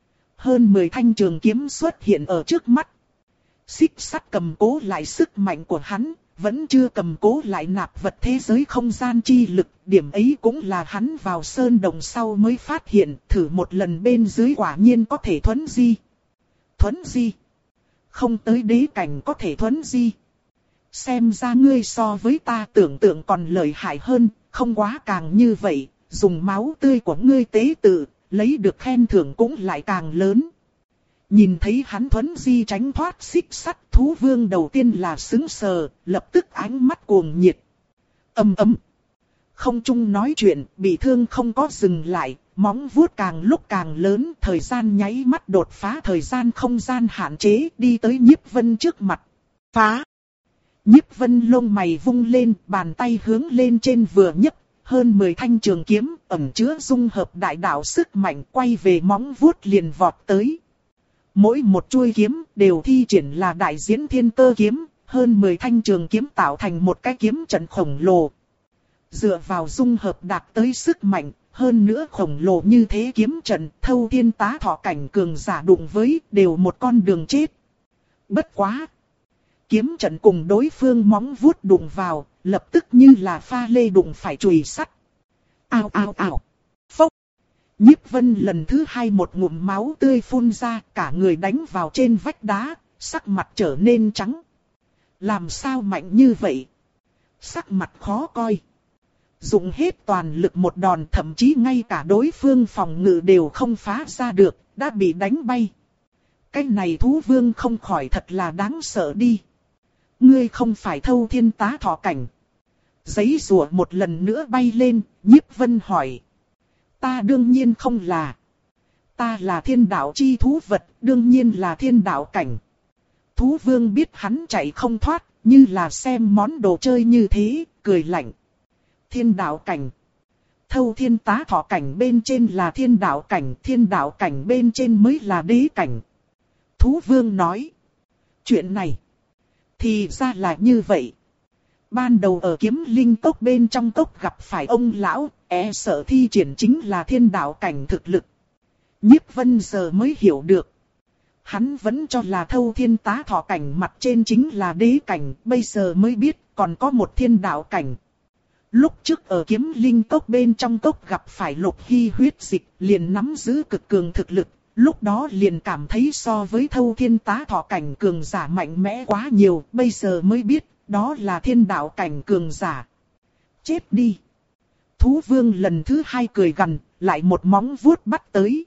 Hơn mười thanh trường kiếm xuất hiện ở trước mắt. Xích sắt cầm cố lại sức mạnh của hắn, vẫn chưa cầm cố lại nạp vật thế giới không gian chi lực. Điểm ấy cũng là hắn vào sơn đồng sau mới phát hiện, thử một lần bên dưới quả nhiên có thể thuấn di. Thuấn di? Không tới đế cảnh có thể thuấn di. Xem ra ngươi so với ta tưởng tượng còn lợi hại hơn, không quá càng như vậy, dùng máu tươi của ngươi tế tự, lấy được khen thưởng cũng lại càng lớn. Nhìn thấy hắn thuấn di tránh thoát xích sắt, thú vương đầu tiên là sững sờ, lập tức ánh mắt cuồng nhiệt. Ầm ầm. Không chung nói chuyện, bị thương không có dừng lại, móng vuốt càng lúc càng lớn, thời gian nháy mắt đột phá thời gian không gian hạn chế, đi tới Nhiếp Vân trước mặt. Phá! Nhiếp Vân lông mày vung lên, bàn tay hướng lên trên vừa nhấc, hơn mười thanh trường kiếm, ẩn chứa dung hợp đại đạo sức mạnh quay về móng vuốt liền vọt tới. Mỗi một chuôi kiếm đều thi triển là đại diễn thiên cơ kiếm, hơn mười thanh trường kiếm tạo thành một cái kiếm trận khổng lồ. Dựa vào dung hợp đạt tới sức mạnh, hơn nữa khổng lồ như thế kiếm trận, thâu thiên tá thọ cảnh cường giả đụng với đều một con đường chết. Bất quá! Kiếm trận cùng đối phương móng vuốt đụng vào, lập tức như là pha lê đụng phải chùy sắt. Ao ao ao! Phốc! Nhiếp Vân lần thứ hai một ngụm máu tươi phun ra, cả người đánh vào trên vách đá, sắc mặt trở nên trắng. Làm sao mạnh như vậy? Sắc mặt khó coi. Dùng hết toàn lực một đòn, thậm chí ngay cả đối phương phòng ngự đều không phá ra được, đã bị đánh bay. Cái này thú vương không khỏi thật là đáng sợ đi. Ngươi không phải thâu thiên tá thọ cảnh. Giấy rùa một lần nữa bay lên, Nhiếp Vân hỏi. Ta đương nhiên không là. Ta là thiên đạo chi thú vật, đương nhiên là thiên đạo cảnh. Thú vương biết hắn chạy không thoát, như là xem món đồ chơi như thế, cười lạnh. Thiên đạo cảnh. Thâu thiên tá thọ cảnh bên trên là thiên đạo cảnh, thiên đạo cảnh bên trên mới là đế cảnh. Thú vương nói. Chuyện này. Thì ra là như vậy. Ban đầu ở kiếm linh cốc bên trong cốc gặp phải ông lão, e sợ thi triển chính là thiên đạo cảnh thực lực. Nhiếp Vân giờ mới hiểu được. Hắn vẫn cho là thâu thiên tá thọ cảnh mặt trên chính là đế cảnh, bây giờ mới biết còn có một thiên đạo cảnh. Lúc trước ở kiếm linh cốc bên trong cốc gặp phải Lục Hy huyết dịch, liền nắm giữ cực cường thực lực, lúc đó liền cảm thấy so với thâu thiên tá thọ cảnh cường giả mạnh mẽ quá nhiều, bây giờ mới biết, đó là thiên đạo cảnh cường giả. Chết đi! Thú vương lần thứ hai cười gằn, lại một móng vuốt bắt tới.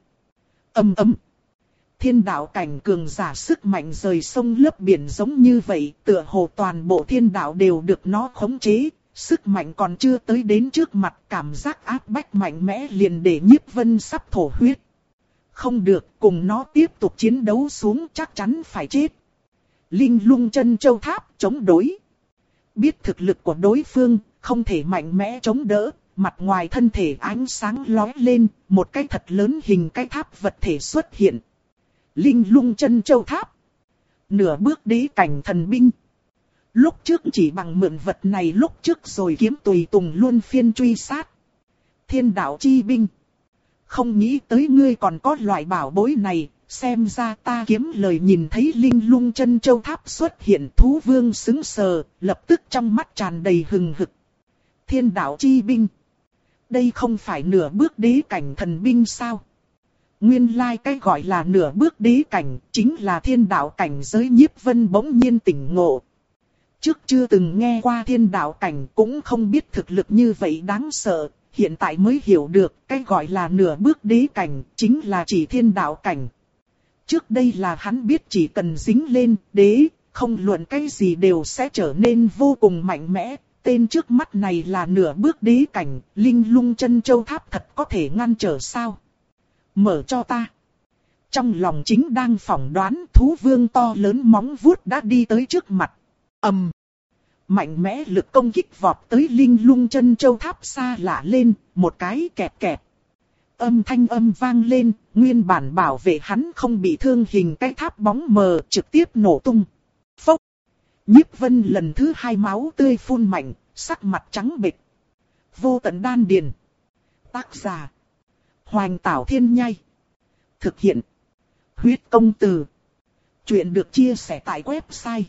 Ầm ầm! Thiên đạo cảnh cường giả sức mạnh rời sông lấp biển giống như vậy, tựa hồ toàn bộ thiên đạo đều được nó khống chế. Sức mạnh còn chưa tới đến trước mặt, cảm giác áp bách mạnh mẽ liền để Nhiếp Vân sắp thổ huyết. Không được, cùng nó tiếp tục chiến đấu xuống chắc chắn phải chết. Linh Lung Chân Châu Tháp chống đối. Biết thực lực của đối phương, không thể mạnh mẽ chống đỡ, mặt ngoài thân thể ánh sáng lóe lên, một cái thật lớn hình cái tháp vật thể xuất hiện. Linh Lung Chân Châu Tháp. Nửa bước đế cảnh thần binh. Lúc trước chỉ bằng mượn vật này lúc trước rồi kiếm tùy tùng luôn phiên truy sát. Thiên đạo chi binh. Không nghĩ tới ngươi còn có loại bảo bối này, xem ra ta kiếm lời nhìn thấy linh lung chân châu tháp xuất hiện. Thú vương sững sờ, lập tức trong mắt tràn đầy hừng hực. Thiên đạo chi binh. Đây không phải nửa bước đế cảnh thần binh sao? Nguyên lai like cái gọi là nửa bước đế cảnh, chính là thiên đạo cảnh giới. Nhiếp Vân bỗng nhiên tỉnh ngộ. Trước chưa từng nghe qua thiên đạo cảnh, cũng không biết thực lực như vậy đáng sợ, hiện tại mới hiểu được cái gọi là nửa bước đế cảnh, chính là chỉ thiên đạo cảnh. Trước đây là hắn biết chỉ cần dính lên đế, không luận cái gì đều sẽ trở nên vô cùng mạnh mẽ. Tên trước mắt này là nửa bước đế cảnh, linh lung chân châu tháp thật có thể ngăn trở sao? Mở cho ta. Trong lòng chính đang phỏng đoán, thú vương to lớn móng vuốt đã đi tới trước mặt. Ầm. Mạnh mẽ lực công kích vọt tới linh lung chân châu tháp xa lạ lên, một cái kẹp kẹp. Âm thanh âm vang lên, nguyên bản bảo vệ hắn không bị thương hình cái tháp bóng mờ trực tiếp nổ tung. Phốc. Nhiếp Vân lần thứ hai máu tươi phun mạnh, sắc mặt trắng bệch. Vô tận đan điền. Tác giả. Hoành Tảo Thiên Nhai. Thực hiện. Huyết công từ. Chuyện được chia sẻ tại website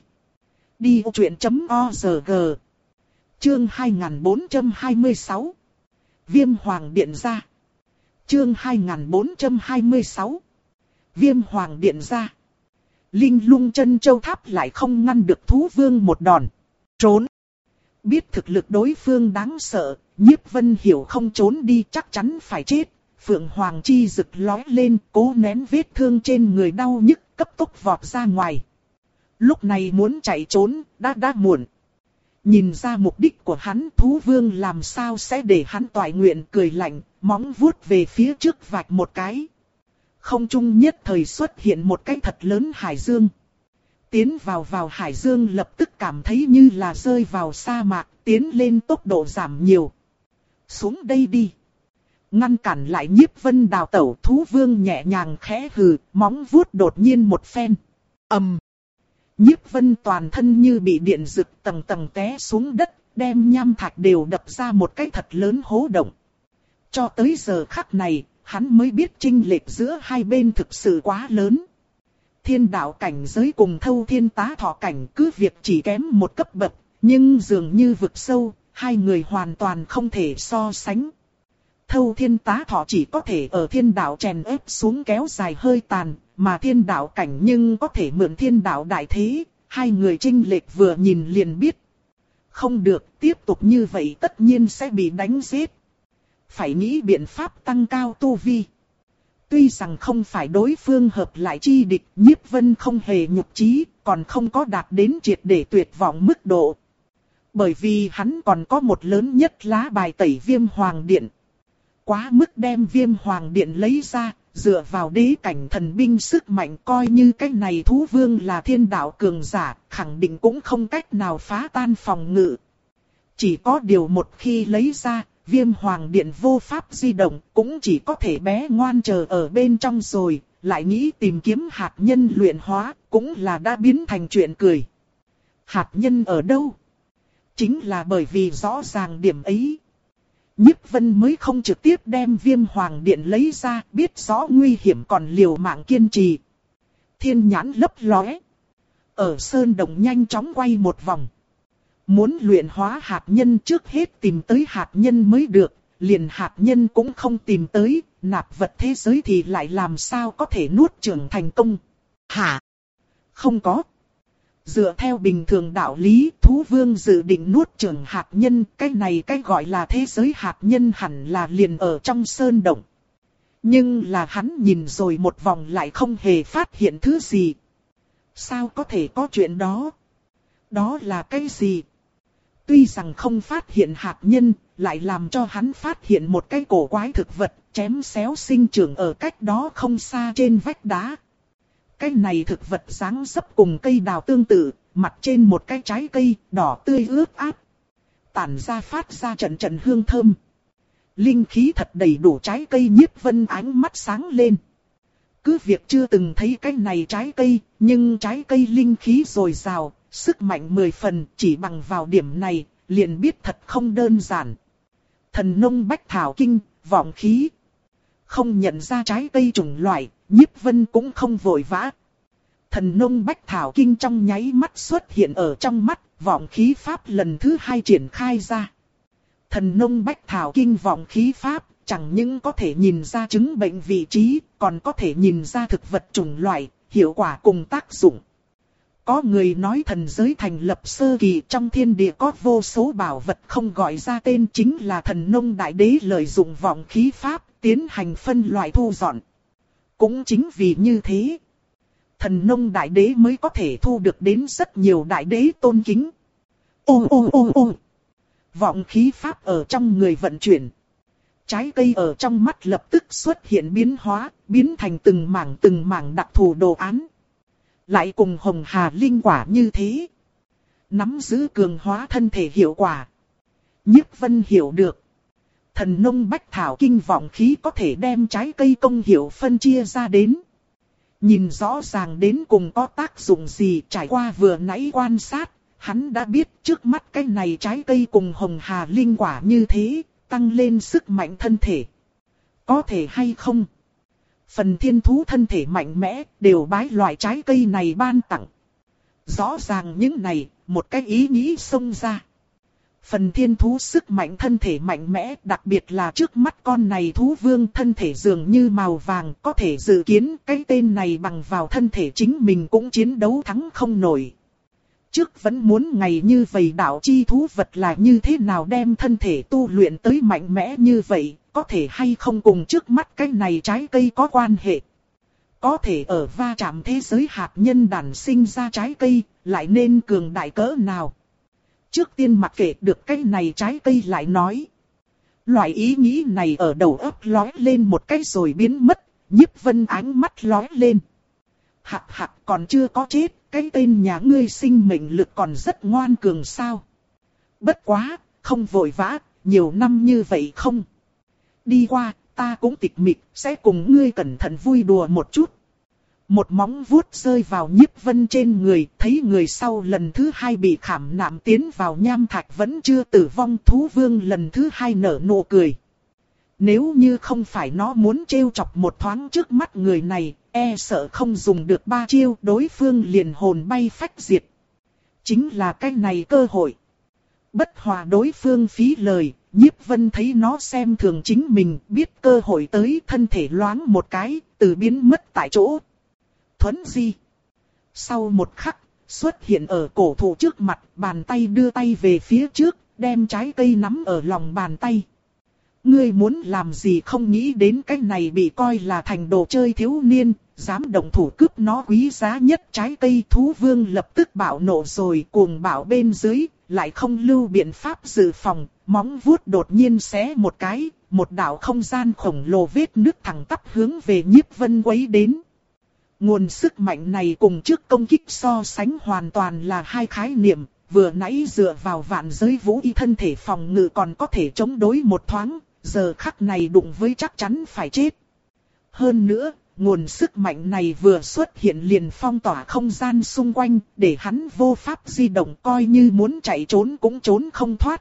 đi vô chuyện chấm org. Chương hai nghìn bốn trăm hai mươi sáu. Viêm Hoàng Điện Ra. Chương hai nghìn bốn trăm hai mươi sáu. Viêm Hoàng Điện Ra. Linh lung chân châu tháp lại không ngăn được thú vương một đòn. Trốn. Biết thực lực đối phương đáng sợ, Nhiếp Vân hiểu không trốn đi chắc chắn phải chết. Phượng Hoàng chi rực lói lên, cố nén vết thương trên người đau nhức, cấp tốc vọt ra ngoài. Lúc này muốn chạy trốn, đã đã muộn. Nhìn ra mục đích của hắn, thú vương làm sao sẽ để hắn toại nguyện, cười lạnh, móng vuốt về phía trước vạch một cái. Không trung nhất thời xuất hiện một cái thật lớn hải dương. Tiến vào vào hải dương lập tức cảm thấy như là rơi vào sa mạc, tiến lên tốc độ giảm nhiều. Xuống đây đi. Ngăn cản lại Nhiếp Vân đào tẩu, thú vương nhẹ nhàng khẽ hừ, móng vuốt đột nhiên một phen. Ầm. Nhiếp Vân toàn thân như bị điện giật tầng tầng té xuống đất, đem nham thạch đều đập ra một cái thật lớn hố động. Cho tới giờ khắc này, hắn mới biết chênh lệch giữa hai bên thực sự quá lớn. Thiên đạo cảnh giới cùng Thâu Thiên Tá Thọ cảnh cứ việc chỉ kém một cấp bậc, nhưng dường như vực sâu, hai người hoàn toàn không thể so sánh. Thâu Thiên Tá Thọ chỉ có thể ở thiên đạo chèn ép xuống kéo dài hơi tàn, mà thiên đạo cảnh nhưng có thể mượn thiên đạo đại thế, hai người chênh lệch vừa nhìn liền biết. Không được, tiếp tục như vậy tất nhiên sẽ bị đánh giết. Phải nghĩ biện pháp tăng cao tu vi. Tuy rằng không phải đối phương hợp lại chi địch, Nhiếp Vân không hề nhục chí, còn không có đạt đến triệt để tuyệt vọng mức độ. Bởi vì hắn còn có một lớn nhất lá bài tẩy Viêm Hoàng Điện. Quá mức đem Viêm Hoàng Điện lấy ra, dựa vào đế cảnh thần binh sức mạnh coi như cái này thú vương là thiên đạo cường giả, khẳng định cũng không cách nào phá tan phòng ngự. Chỉ có điều một khi lấy ra, Viêm Hoàng Điện vô pháp di động, cũng chỉ có thể bé ngoan chờ ở bên trong rồi, lại nghĩ tìm kiếm hạt nhân luyện hóa, cũng là đã biến thành chuyện cười. Hạt nhân ở đâu? Chính là bởi vì rõ ràng điểm ấy. Nhiếp Vân mới không trực tiếp đem Viêm Hoàng Điện lấy ra, biết rõ nguy hiểm còn liều mạng kiên trì. Thiên nhãn lấp lóe. Ở sơn động nhanh chóng quay một vòng. Muốn luyện hóa hạt nhân trước hết tìm tới hạt nhân mới được, liền hạt nhân cũng không tìm tới, nạp vật thế giới thì lại làm sao có thể nuốt chửng thành công. Hả? Không có. Dựa theo bình thường đạo lý, thú vương dự định nuốt chửng hạt nhân, cái này cái gọi là thế giới hạt nhân hẳn là liền ở trong sơn động. Nhưng là hắn nhìn rồi một vòng lại không hề phát hiện thứ gì. Sao có thể có chuyện đó? Đó là cái gì? Tuy rằng không phát hiện hạt nhân, lại làm cho hắn phát hiện một cái cổ quái thực vật, chém xéo sinh trưởng ở cách đó không xa trên vách đá. Cái này thực vật dáng dấp cùng cây đào tương tự, mặt trên một cái trái cây, đỏ tươi ướt át. Tản ra phát ra trận trận hương thơm. Linh khí thật đầy đủ, trái cây Nhiếp Vân ánh mắt sáng lên. Cứ việc chưa từng thấy cái này trái cây, nhưng trái cây linh khí dồi dào, sức mạnh mười phần, chỉ bằng vào điểm này, liền biết thật không đơn giản. Thần nông bách thảo kinh, vọng khí. Không nhận ra trái cây chủng loại, Nhiếp Vân cũng không vội vã. Thần nông bách thảo kinh trong nháy mắt xuất hiện ở trong mắt, vọng khí pháp lần thứ hai triển khai ra. Thần nông bách thảo kinh vọng khí pháp, chẳng những có thể nhìn ra chứng bệnh vị trí, còn có thể nhìn ra thực vật chủng loại, hiệu quả cùng tác dụng. Có người nói thần giới thành lập sơ kỳ trong thiên địa có vô số bảo vật không gọi ra tên, chính là thần nông đại đế lợi dụng vọng khí pháp, tiến hành phân loại thu dọn. Cũng chính vì như thế, thần nông đại đế mới có thể thu được đến rất nhiều đại đế tôn kính. Ô ô ô ô, vọng khí pháp ở trong người vận chuyển. Trái cây ở trong mắt lập tức xuất hiện biến hóa, biến thành từng mảng từng mảng đặc thù đồ án. Lại cùng hồng hà linh quả như thế. Nắm giữ cường hóa thân thể hiệu quả. Nhiếp Vân hiểu được. Thần nông bách thảo kinh vọng khí có thể đem trái cây công hiệu phân chia ra đến. Nhìn rõ ràng đến cùng có tác dụng gì, trải qua vừa nãy quan sát, hắn đã biết trước mắt cái này trái cây cùng hồng hà linh quả như thế, tăng lên sức mạnh thân thể. Có thể hay không? Phần thiên thú thân thể mạnh mẽ, đều bái loại trái cây này ban tặng. Rõ ràng những này, một cái ý nghĩ xông ra. Phần thiên thú sức mạnh thân thể mạnh mẽ, đặc biệt là trước mắt con này thú vương thân thể dường như màu vàng, có thể dự kiến cái tên này bằng vào thân thể chính mình cũng chiến đấu thắng không nổi. Trước vẫn muốn ngày như vậy đạo chi thú vật là như thế nào đem thân thể tu luyện tới mạnh mẽ như vậy, có thể hay không cùng trước mắt cái này trái cây có quan hệ. Có thể ở va chạm thế giới hạt nhân đản sinh ra trái cây, lại nên cường đại cỡ nào. Trước tiên mặc kệ được cái này trái cây lại nói. Loại ý nghĩ này ở đầu óc lóe lên một cái rồi biến mất, Nhiếp Vân ánh mắt lóe lên. Hạc hạc còn chưa có chết, cái tên nhà ngươi sinh mệnh lực còn rất ngoan cường sao. Bất quá, không vội vã, nhiều năm như vậy không. Đi qua, ta cũng tịch mịch, sẽ cùng ngươi cẩn thận vui đùa một chút. Một móng vuốt rơi vào Nhiếp Vân trên người, thấy người sau lần thứ hai bị khảm nạm tiến vào nham thạch vẫn chưa tử vong, thú vương lần thứ hai nở nụ cười. Nếu như không phải nó muốn trêu chọc một thoáng trước mắt người này, e sợ không dùng được ba chiêu, đối phương liền hồn bay phách diệt. Chính là cái này cơ hội. Bất hòa đối phương phí lời, Nhiếp Vân thấy nó xem thường chính mình, biết cơ hội tới, thân thể loáng một cái, từ biến mất tại chỗ. Thuấn di. Sau một khắc, xuất hiện ở cổ thụ trước mặt, bàn tay đưa tay về phía trước, đem trái cây nắm ở lòng bàn tay. Ngươi muốn làm gì không nghĩ đến cái này bị coi là thành đồ chơi thiếu niên, dám động thủ cướp nó quý giá nhất trái cây. Thú vương lập tức bạo nộ rồi, cuồng bạo bên dưới, lại không lưu biện pháp dự phòng, móng vuốt đột nhiên xé một cái, một đạo không gian khổng lồ vết nứt thẳng tắp hướng về Nhiếp Vân quấy đến. Nguồn sức mạnh này cùng trước công kích so sánh hoàn toàn là hai khái niệm, vừa nãy dựa vào vạn giới vũ y thân thể phòng ngự còn có thể chống đối một thoáng, giờ khắc này đụng với chắc chắn phải chết. Hơn nữa, nguồn sức mạnh này vừa xuất hiện liền phong tỏa không gian xung quanh, để hắn vô pháp di động, coi như muốn chạy trốn cũng trốn không thoát.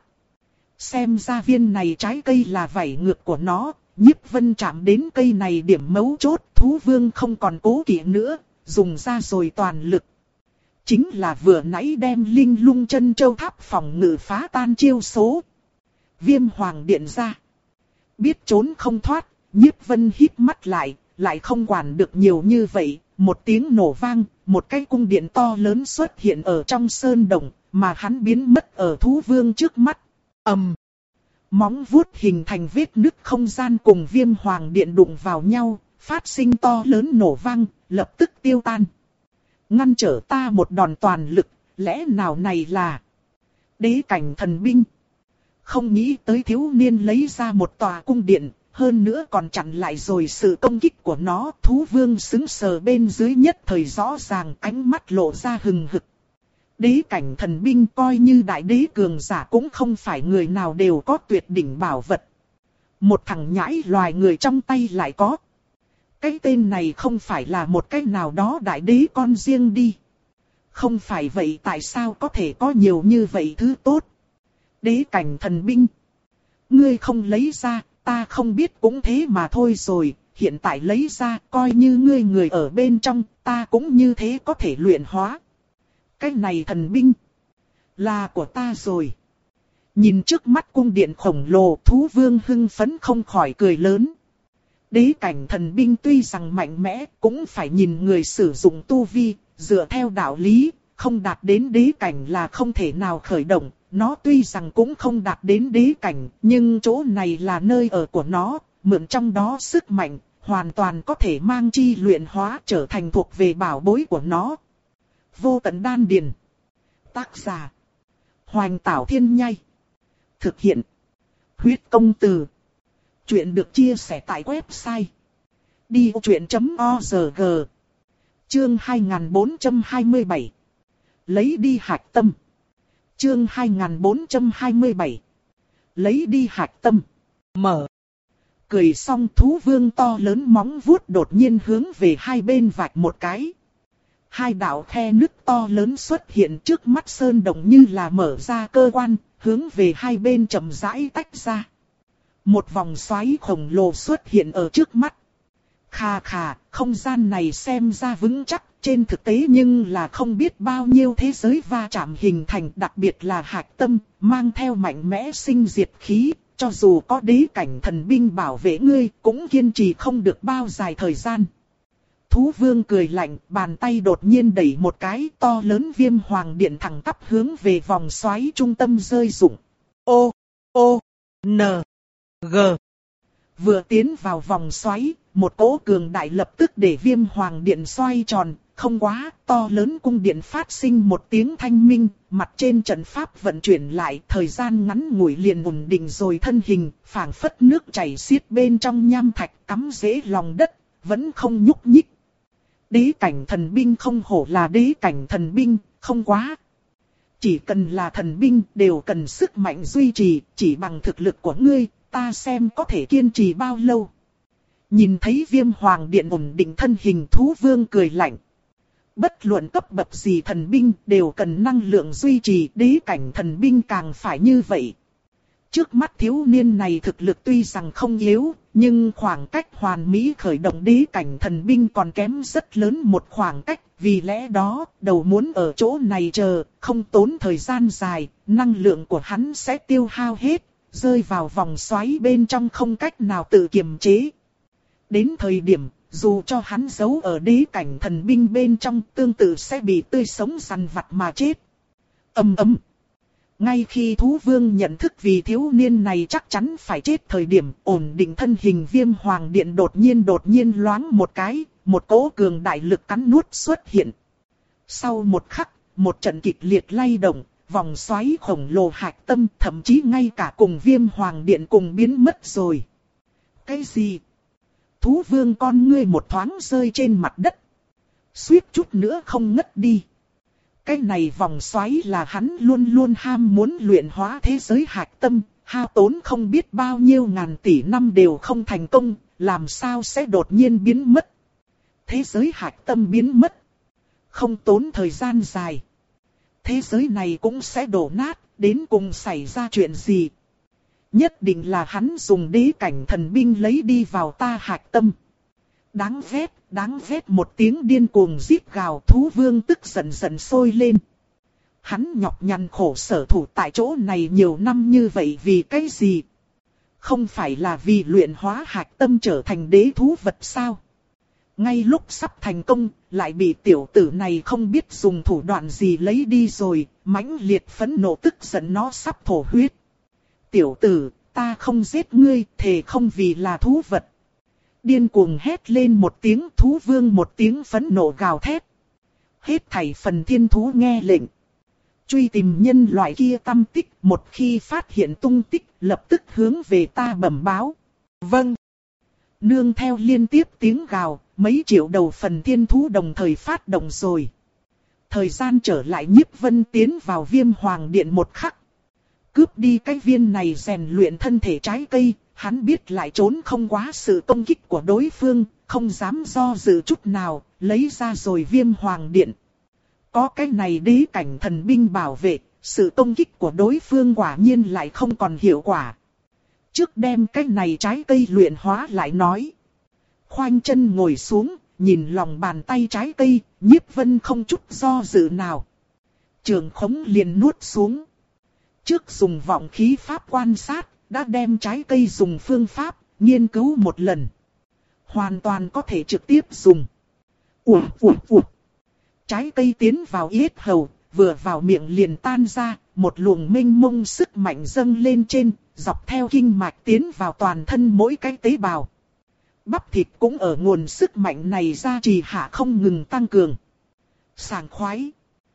Xem ra viên này trái cây là vảy ngược của nó. Nhiếp Vân chạm đến cây này điểm mấu chốt, thú vương không còn cố kỵ nữa, dùng ra rồi toàn lực. Chính là vừa nãy đem linh lung chân châu tháp phòng ngự phá tan chiêu số. Viêm hoàng điện ra. Biết trốn không thoát, Nhiếp Vân híp mắt lại, lại không quản được nhiều như vậy. Một tiếng nổ vang, một cái cung điện to lớn xuất hiện ở trong sơn đồng, mà hắn biến mất ở thú vương trước mắt. Ầm. Móng vuốt hình thành vết nứt không gian cùng viêm hoàng điện đụng vào nhau, phát sinh to lớn nổ vang, lập tức tiêu tan. Ngăn trở ta một đòn toàn lực, lẽ nào này là đế cảnh thần binh? Không nghĩ tới thiếu niên lấy ra một tòa cung điện, hơn nữa còn chặn lại rồi sự công kích của nó. Thú vương sững sờ bên dưới nhất thời rõ ràng, ánh mắt lộ ra hừng hực. Đế cảnh thần binh coi như đại đế cường giả cũng không phải người nào đều có tuyệt đỉnh bảo vật. Một thằng nhãi loài người trong tay lại có. Cái tên này không phải là một cái nào đó đại đế con riêng đi. Không phải vậy tại sao có thể có nhiều như vậy thứ tốt? Đế cảnh thần binh. Ngươi không lấy ra, ta không biết cũng thế mà thôi rồi, hiện tại lấy ra, coi như ngươi người ở bên trong, ta cũng như thế có thể luyện hóa. Cái này thần binh là của ta rồi. Nhìn trước mắt cung điện khổng lồ, thú vương hưng phấn không khỏi cười lớn. Đế cảnh thần binh tuy rằng mạnh mẽ, cũng phải nhìn người sử dụng tu vi, dựa theo đạo lý, không đạt đến đế cảnh là không thể nào khởi động. Nó tuy rằng cũng không đạt đến đế cảnh, nhưng chỗ này là nơi ở của nó, mượn trong đó sức mạnh, hoàn toàn có thể mang chi luyện hóa trở thành thuộc về bảo bối của nó. Vô tận đan điền. Tác giả: Hoành Tảo Thiên Nhai. Thực hiện: Huyết Công Từ. Chuyện được chia sẻ tại website đi vô chuyện chấm org. Chương hai nghìn bốn trăm hai mươi bảy. Lấy đi hạch tâm. Chương hai nghìn bốn trăm hai mươi bảy. Lấy đi hạch tâm. Mở. Cười xong, thú vương to lớn móng vuốt đột nhiên hướng về hai bên vạch một cái. Hai đạo khe nứt to lớn xuất hiện trước mắt sơn động như là mở ra cơ quan, hướng về hai bên chậm rãi tách ra. Một vòng xoáy khổng lồ xuất hiện ở trước mắt. Khà khà, không gian này xem ra vững chắc, trên thực tế nhưng là không biết bao nhiêu thế giới va chạm hình thành, đặc biệt là hạch tâm, mang theo mạnh mẽ sinh diệt khí, cho dù có đế cảnh thần binh bảo vệ ngươi, cũng kiên trì không được bao dài thời gian. Thú vương cười lạnh, bàn tay đột nhiên đẩy một cái, to lớn viêm hoàng điện thẳng tắp hướng về vòng xoáy trung tâm rơi rụng. O, O, N, G. Vừa tiến vào vòng xoáy, một cỗ cường đại lập tức để viêm hoàng điện xoay tròn, không quá, to lớn cung điện phát sinh một tiếng thanh minh, mặt trên trận pháp vận chuyển lại, thời gian ngắn ngủi liền ổn định rồi thân hình, phảng phất nước chảy xiết bên trong nham thạch cắm rễ lòng đất, vẫn không nhúc nhích. Đế cảnh thần binh không hổ là đế cảnh thần binh, không quá. Chỉ cần là thần binh đều cần sức mạnh duy trì, chỉ bằng thực lực của ngươi, ta xem có thể kiên trì bao lâu. Nhìn thấy viêm hoàng điện ổn định thân hình, thú vương cười lạnh. Bất luận cấp bậc gì thần binh đều cần năng lượng duy trì, đế cảnh thần binh càng phải như vậy. Trước mắt thiếu niên này thực lực tuy rằng không yếu, nhưng khoảng cách hoàn mỹ khởi động đế cảnh thần binh còn kém rất lớn một khoảng cách. Vì lẽ đó, đầu muốn ở chỗ này chờ, không tốn thời gian dài, năng lượng của hắn sẽ tiêu hao hết, rơi vào vòng xoáy bên trong không cách nào tự kiềm chế. Đến thời điểm, dù cho hắn giấu ở đế cảnh thần binh bên trong, tương tự sẽ bị tươi sống săn vặt mà chết. Ầm ầm. Ngay khi thú vương nhận thức vì thiếu niên này chắc chắn phải chết thời điểm, ổn định thân hình viêm hoàng điện đột nhiên đột nhiên loáng một cái, một cỗ cường đại lực cắn nuốt xuất hiện. Sau một khắc, một trận kịch liệt lay động, vòng xoáy khổng lồ hạch tâm thậm chí ngay cả cùng viêm hoàng điện cùng biến mất rồi. Cái gì? Thú vương con ngươi một thoáng rơi trên mặt đất. Suýt chút nữa không ngất đi. Cái này vòng xoáy là hắn luôn luôn ham muốn luyện hóa thế giới hạch tâm, hao tốn không biết bao nhiêu ngàn tỷ năm đều không thành công, làm sao sẽ đột nhiên biến mất. Thế giới hạch tâm biến mất. Không tốn thời gian dài. Thế giới này cũng sẽ đổ nát, đến cùng xảy ra chuyện gì? Nhất định là hắn dùng đế cảnh thần binh lấy đi vào ta hạch tâm. Đáng ghét, đáng ghét, một tiếng điên cuồng rít gào, thú vương tức giận giận sôi lên. Hắn nhọc nhằn khổ sở thủ tại chỗ này nhiều năm như vậy vì cái gì? Không phải là vì luyện hóa hạch tâm trở thành đế thú vật sao? Ngay lúc sắp thành công, lại bị tiểu tử này không biết dùng thủ đoạn gì lấy đi rồi, mãnh liệt phẫn nộ tức giận nó sắp thổ huyết. Tiểu tử, ta không giết ngươi, thề không vì là thú vật. Điên cuồng hét lên một tiếng, thú vương một tiếng phẫn nộ gào thét. Hết thảy phần thiên thú nghe lệnh. Truy tìm nhân loại kia tâm tích, một khi phát hiện tung tích, lập tức hướng về ta bẩm báo. Vâng. Nương theo liên tiếp tiếng gào, mấy triệu đầu phần thiên thú đồng thời phát động rồi. Thời gian trở lại, Nhiếp Vân tiến vào viêm hoàng điện một khắc. Cướp đi cái viên này rèn luyện thân thể trái cây, hắn biết lại trốn không quá sự công kích của đối phương, không dám do dự chút nào, lấy ra rồi viêm hoàng điện. Có cái này đế cảnh thần binh bảo vệ, sự công kích của đối phương quả nhiên lại không còn hiệu quả. Trước đem cái này trái cây luyện hóa lại nói. Khoanh chân ngồi xuống, nhìn lòng bàn tay trái cây, Nhiếp Vân không chút do dự nào. Trường khống liền nuốt xuống. Trước dùng vọng khí pháp quan sát, đã đem trái cây dùng phương pháp, nghiên cứu một lần. Hoàn toàn có thể trực tiếp dùng. Ủa, ủa, ủa. Trái cây tiến vào yết hầu, vừa vào miệng liền tan ra, một luồng mênh mông sức mạnh dâng lên trên, dọc theo kinh mạch tiến vào toàn thân mỗi cái tế bào. Bắp thịt cũng ở nguồn sức mạnh này ra trì hạ không ngừng tăng cường. Sảng khoái.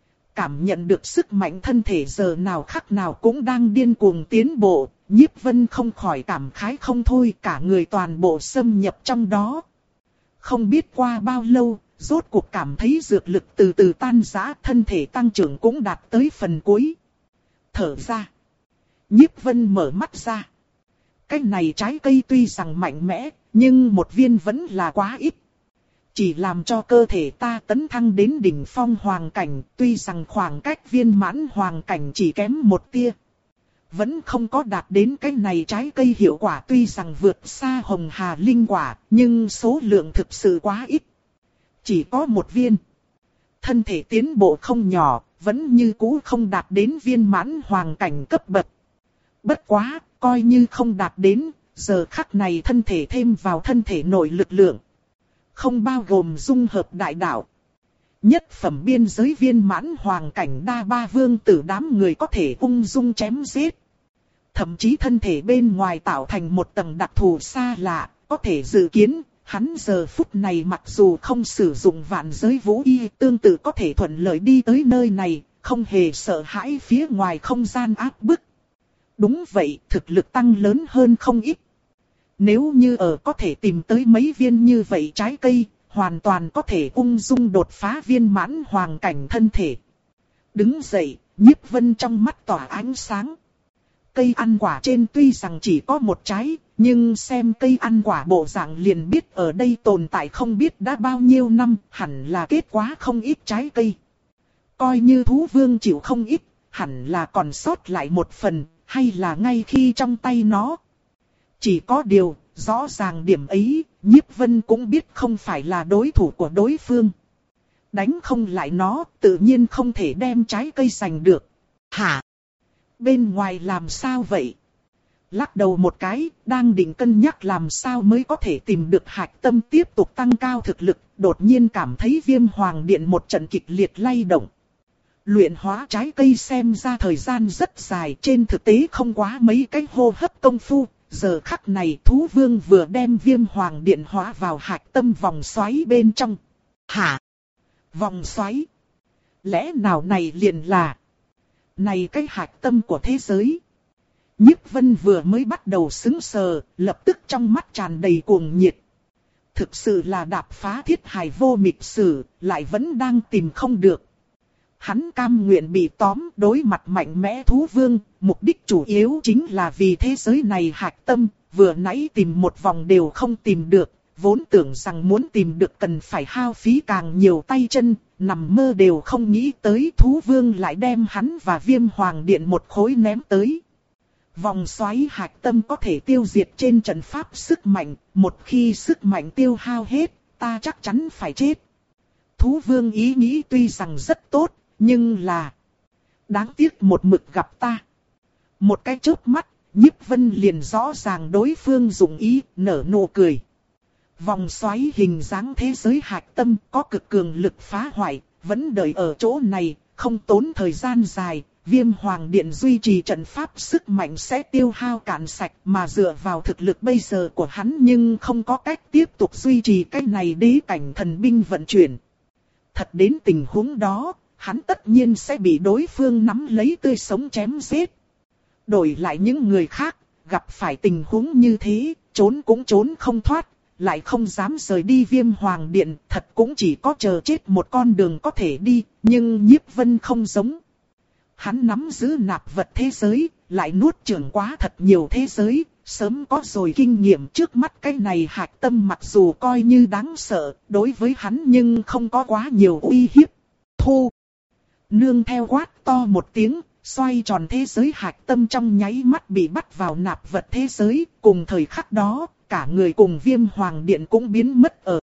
Cảm nhận được sức mạnh thân thể giờ nào khắc nào cũng đang điên cuồng tiến bộ, Nhiếp Vân không khỏi cảm khái không thôi, cả người toàn bộ xâm nhập trong đó. Không biết qua bao lâu, rốt cuộc cảm thấy dược lực từ từ tan rã, thân thể tăng trưởng cũng đạt tới phần cuối. Thở ra. Nhiếp Vân mở mắt ra. Cái này trái cây tuy rằng mạnh mẽ, nhưng một viên vẫn là quá ít. Chỉ làm cho cơ thể ta tấn thăng đến đỉnh phong hoàng cảnh, tuy rằng khoảng cách viên mãn hoàng cảnh chỉ kém một tia. Vẫn không có đạt đến cái này trái cây hiệu quả, tuy rằng vượt xa hồng hà linh quả, nhưng số lượng thực sự quá ít. Chỉ có một viên. Thân thể tiến bộ không nhỏ, vẫn như cũ không đạt đến viên mãn hoàng cảnh cấp bậc. Bất quá, coi như không đạt đến, giờ khắc này thân thể thêm vào thân thể nội lực lượng. Không bao gồm dung hợp đại đạo. Nhất phẩm biên giới viên mãn hoàng cảnh đa ba vương tử đám người có thể ung dung chém giết. Thậm chí thân thể bên ngoài tạo thành một tầng đặc thù xa lạ, có thể dự kiến, hắn giờ phút này mặc dù không sử dụng vạn giới vũ y, tương tự có thể thuận lợi đi tới nơi này, không hề sợ hãi phía ngoài không gian áp bức. Đúng vậy, thực lực tăng lớn hơn không ít. Nếu như ở có thể tìm tới mấy viên như vậy trái cây, hoàn toàn có thể ung dung đột phá viên mãn hoàng cảnh thân thể. Đứng dậy, Nhiếp Vân trong mắt tỏa ánh sáng. Cây ăn quả trên tuy rằng chỉ có một trái, nhưng xem cây ăn quả bộ dạng liền biết ở đây tồn tại không biết đã bao nhiêu năm, hẳn là kết quả không ít trái cây. Coi như thú vương chịu không ít, hẳn là còn sót lại một phần, hay là ngay khi trong tay nó. Chỉ có điều, rõ ràng điểm ấy, Nhiếp Vân cũng biết không phải là đối thủ của đối phương. Đánh không lại nó, tự nhiên không thể đem trái cây giành được. Hả? Bên ngoài làm sao vậy? Lắc đầu một cái, đang định cân nhắc làm sao mới có thể tìm được hạch tâm tiếp tục tăng cao thực lực, đột nhiên cảm thấy Viêm Hoàng Điện một trận kịch liệt lay động. Luyện hóa trái cây xem ra thời gian rất dài, trên thực tế không quá mấy cái hô hấp công phu. Giờ khắc này thú vương vừa đem Viêm Hoàng Điện hóa vào hạch tâm vòng xoáy bên trong. Hả? Vòng xoáy? Lẽ nào này liền là... Này cái hạch tâm của thế giới. Nhiếp Vân vừa mới bắt đầu sững sờ, lập tức trong mắt tràn đầy cuồng nhiệt. Thực sự là đạp phá thiết hài vô mịch sử, lại vẫn đang tìm không được. Hắn cam nguyện bị tóm đối mặt mạnh mẽ thú vương, mục đích chủ yếu chính là vì thế giới này hạch tâm, vừa nãy tìm một vòng đều không tìm được, vốn tưởng rằng muốn tìm được cần phải hao phí càng nhiều tay chân, nằm mơ đều không nghĩ tới thú vương lại đem hắn và Viêm Hoàng Điện một khối ném tới. Vòng xoáy hạch tâm có thể tiêu diệt trên trận pháp sức mạnh, một khi sức mạnh tiêu hao hết, ta chắc chắn phải chết. Thú vương ý nghĩ tuy rằng rất tốt, nhưng là... Đáng tiếc một mực gặp ta. Một cái chớp mắt, Nhiếp Vân liền rõ ràng đối phương dụng ý, nở nụ cười. Vòng xoáy hình dáng thế giới hạch tâm có cực cường lực phá hoại, vẫn đợi ở chỗ này, không tốn thời gian dài. Viêm Hoàng Điện duy trì trận pháp sức mạnh sẽ tiêu hao cạn sạch, mà dựa vào thực lực bây giờ của hắn nhưng không có cách tiếp tục duy trì cái này đế cảnh thần binh vận chuyển. Thật đến tình huống đó, hắn tất nhiên sẽ bị đối phương nắm lấy tươi sống chém giết. Đổi lại những người khác, gặp phải tình huống như thế, trốn cũng trốn không thoát, lại không dám rời đi Viêm Hoàng Điện, thật cũng chỉ có chờ chết một con đường có thể đi, nhưng Nhiếp Vân không giống. Hắn nắm giữ nạp vật thế giới, lại nuốt chửng quá thật nhiều thế giới, sớm có rồi kinh nghiệm trước mắt cái này hạch tâm mặc dù coi như đáng sợ, đối với hắn nhưng không có quá nhiều uy hiếp. Thu. Nương theo quát to một tiếng, xoay tròn thế giới hạch tâm trong nháy mắt bị bắt vào nạp vật thế giới, cùng thời khắc đó, cả người cùng Viêm Hoàng Điện cũng biến mất ở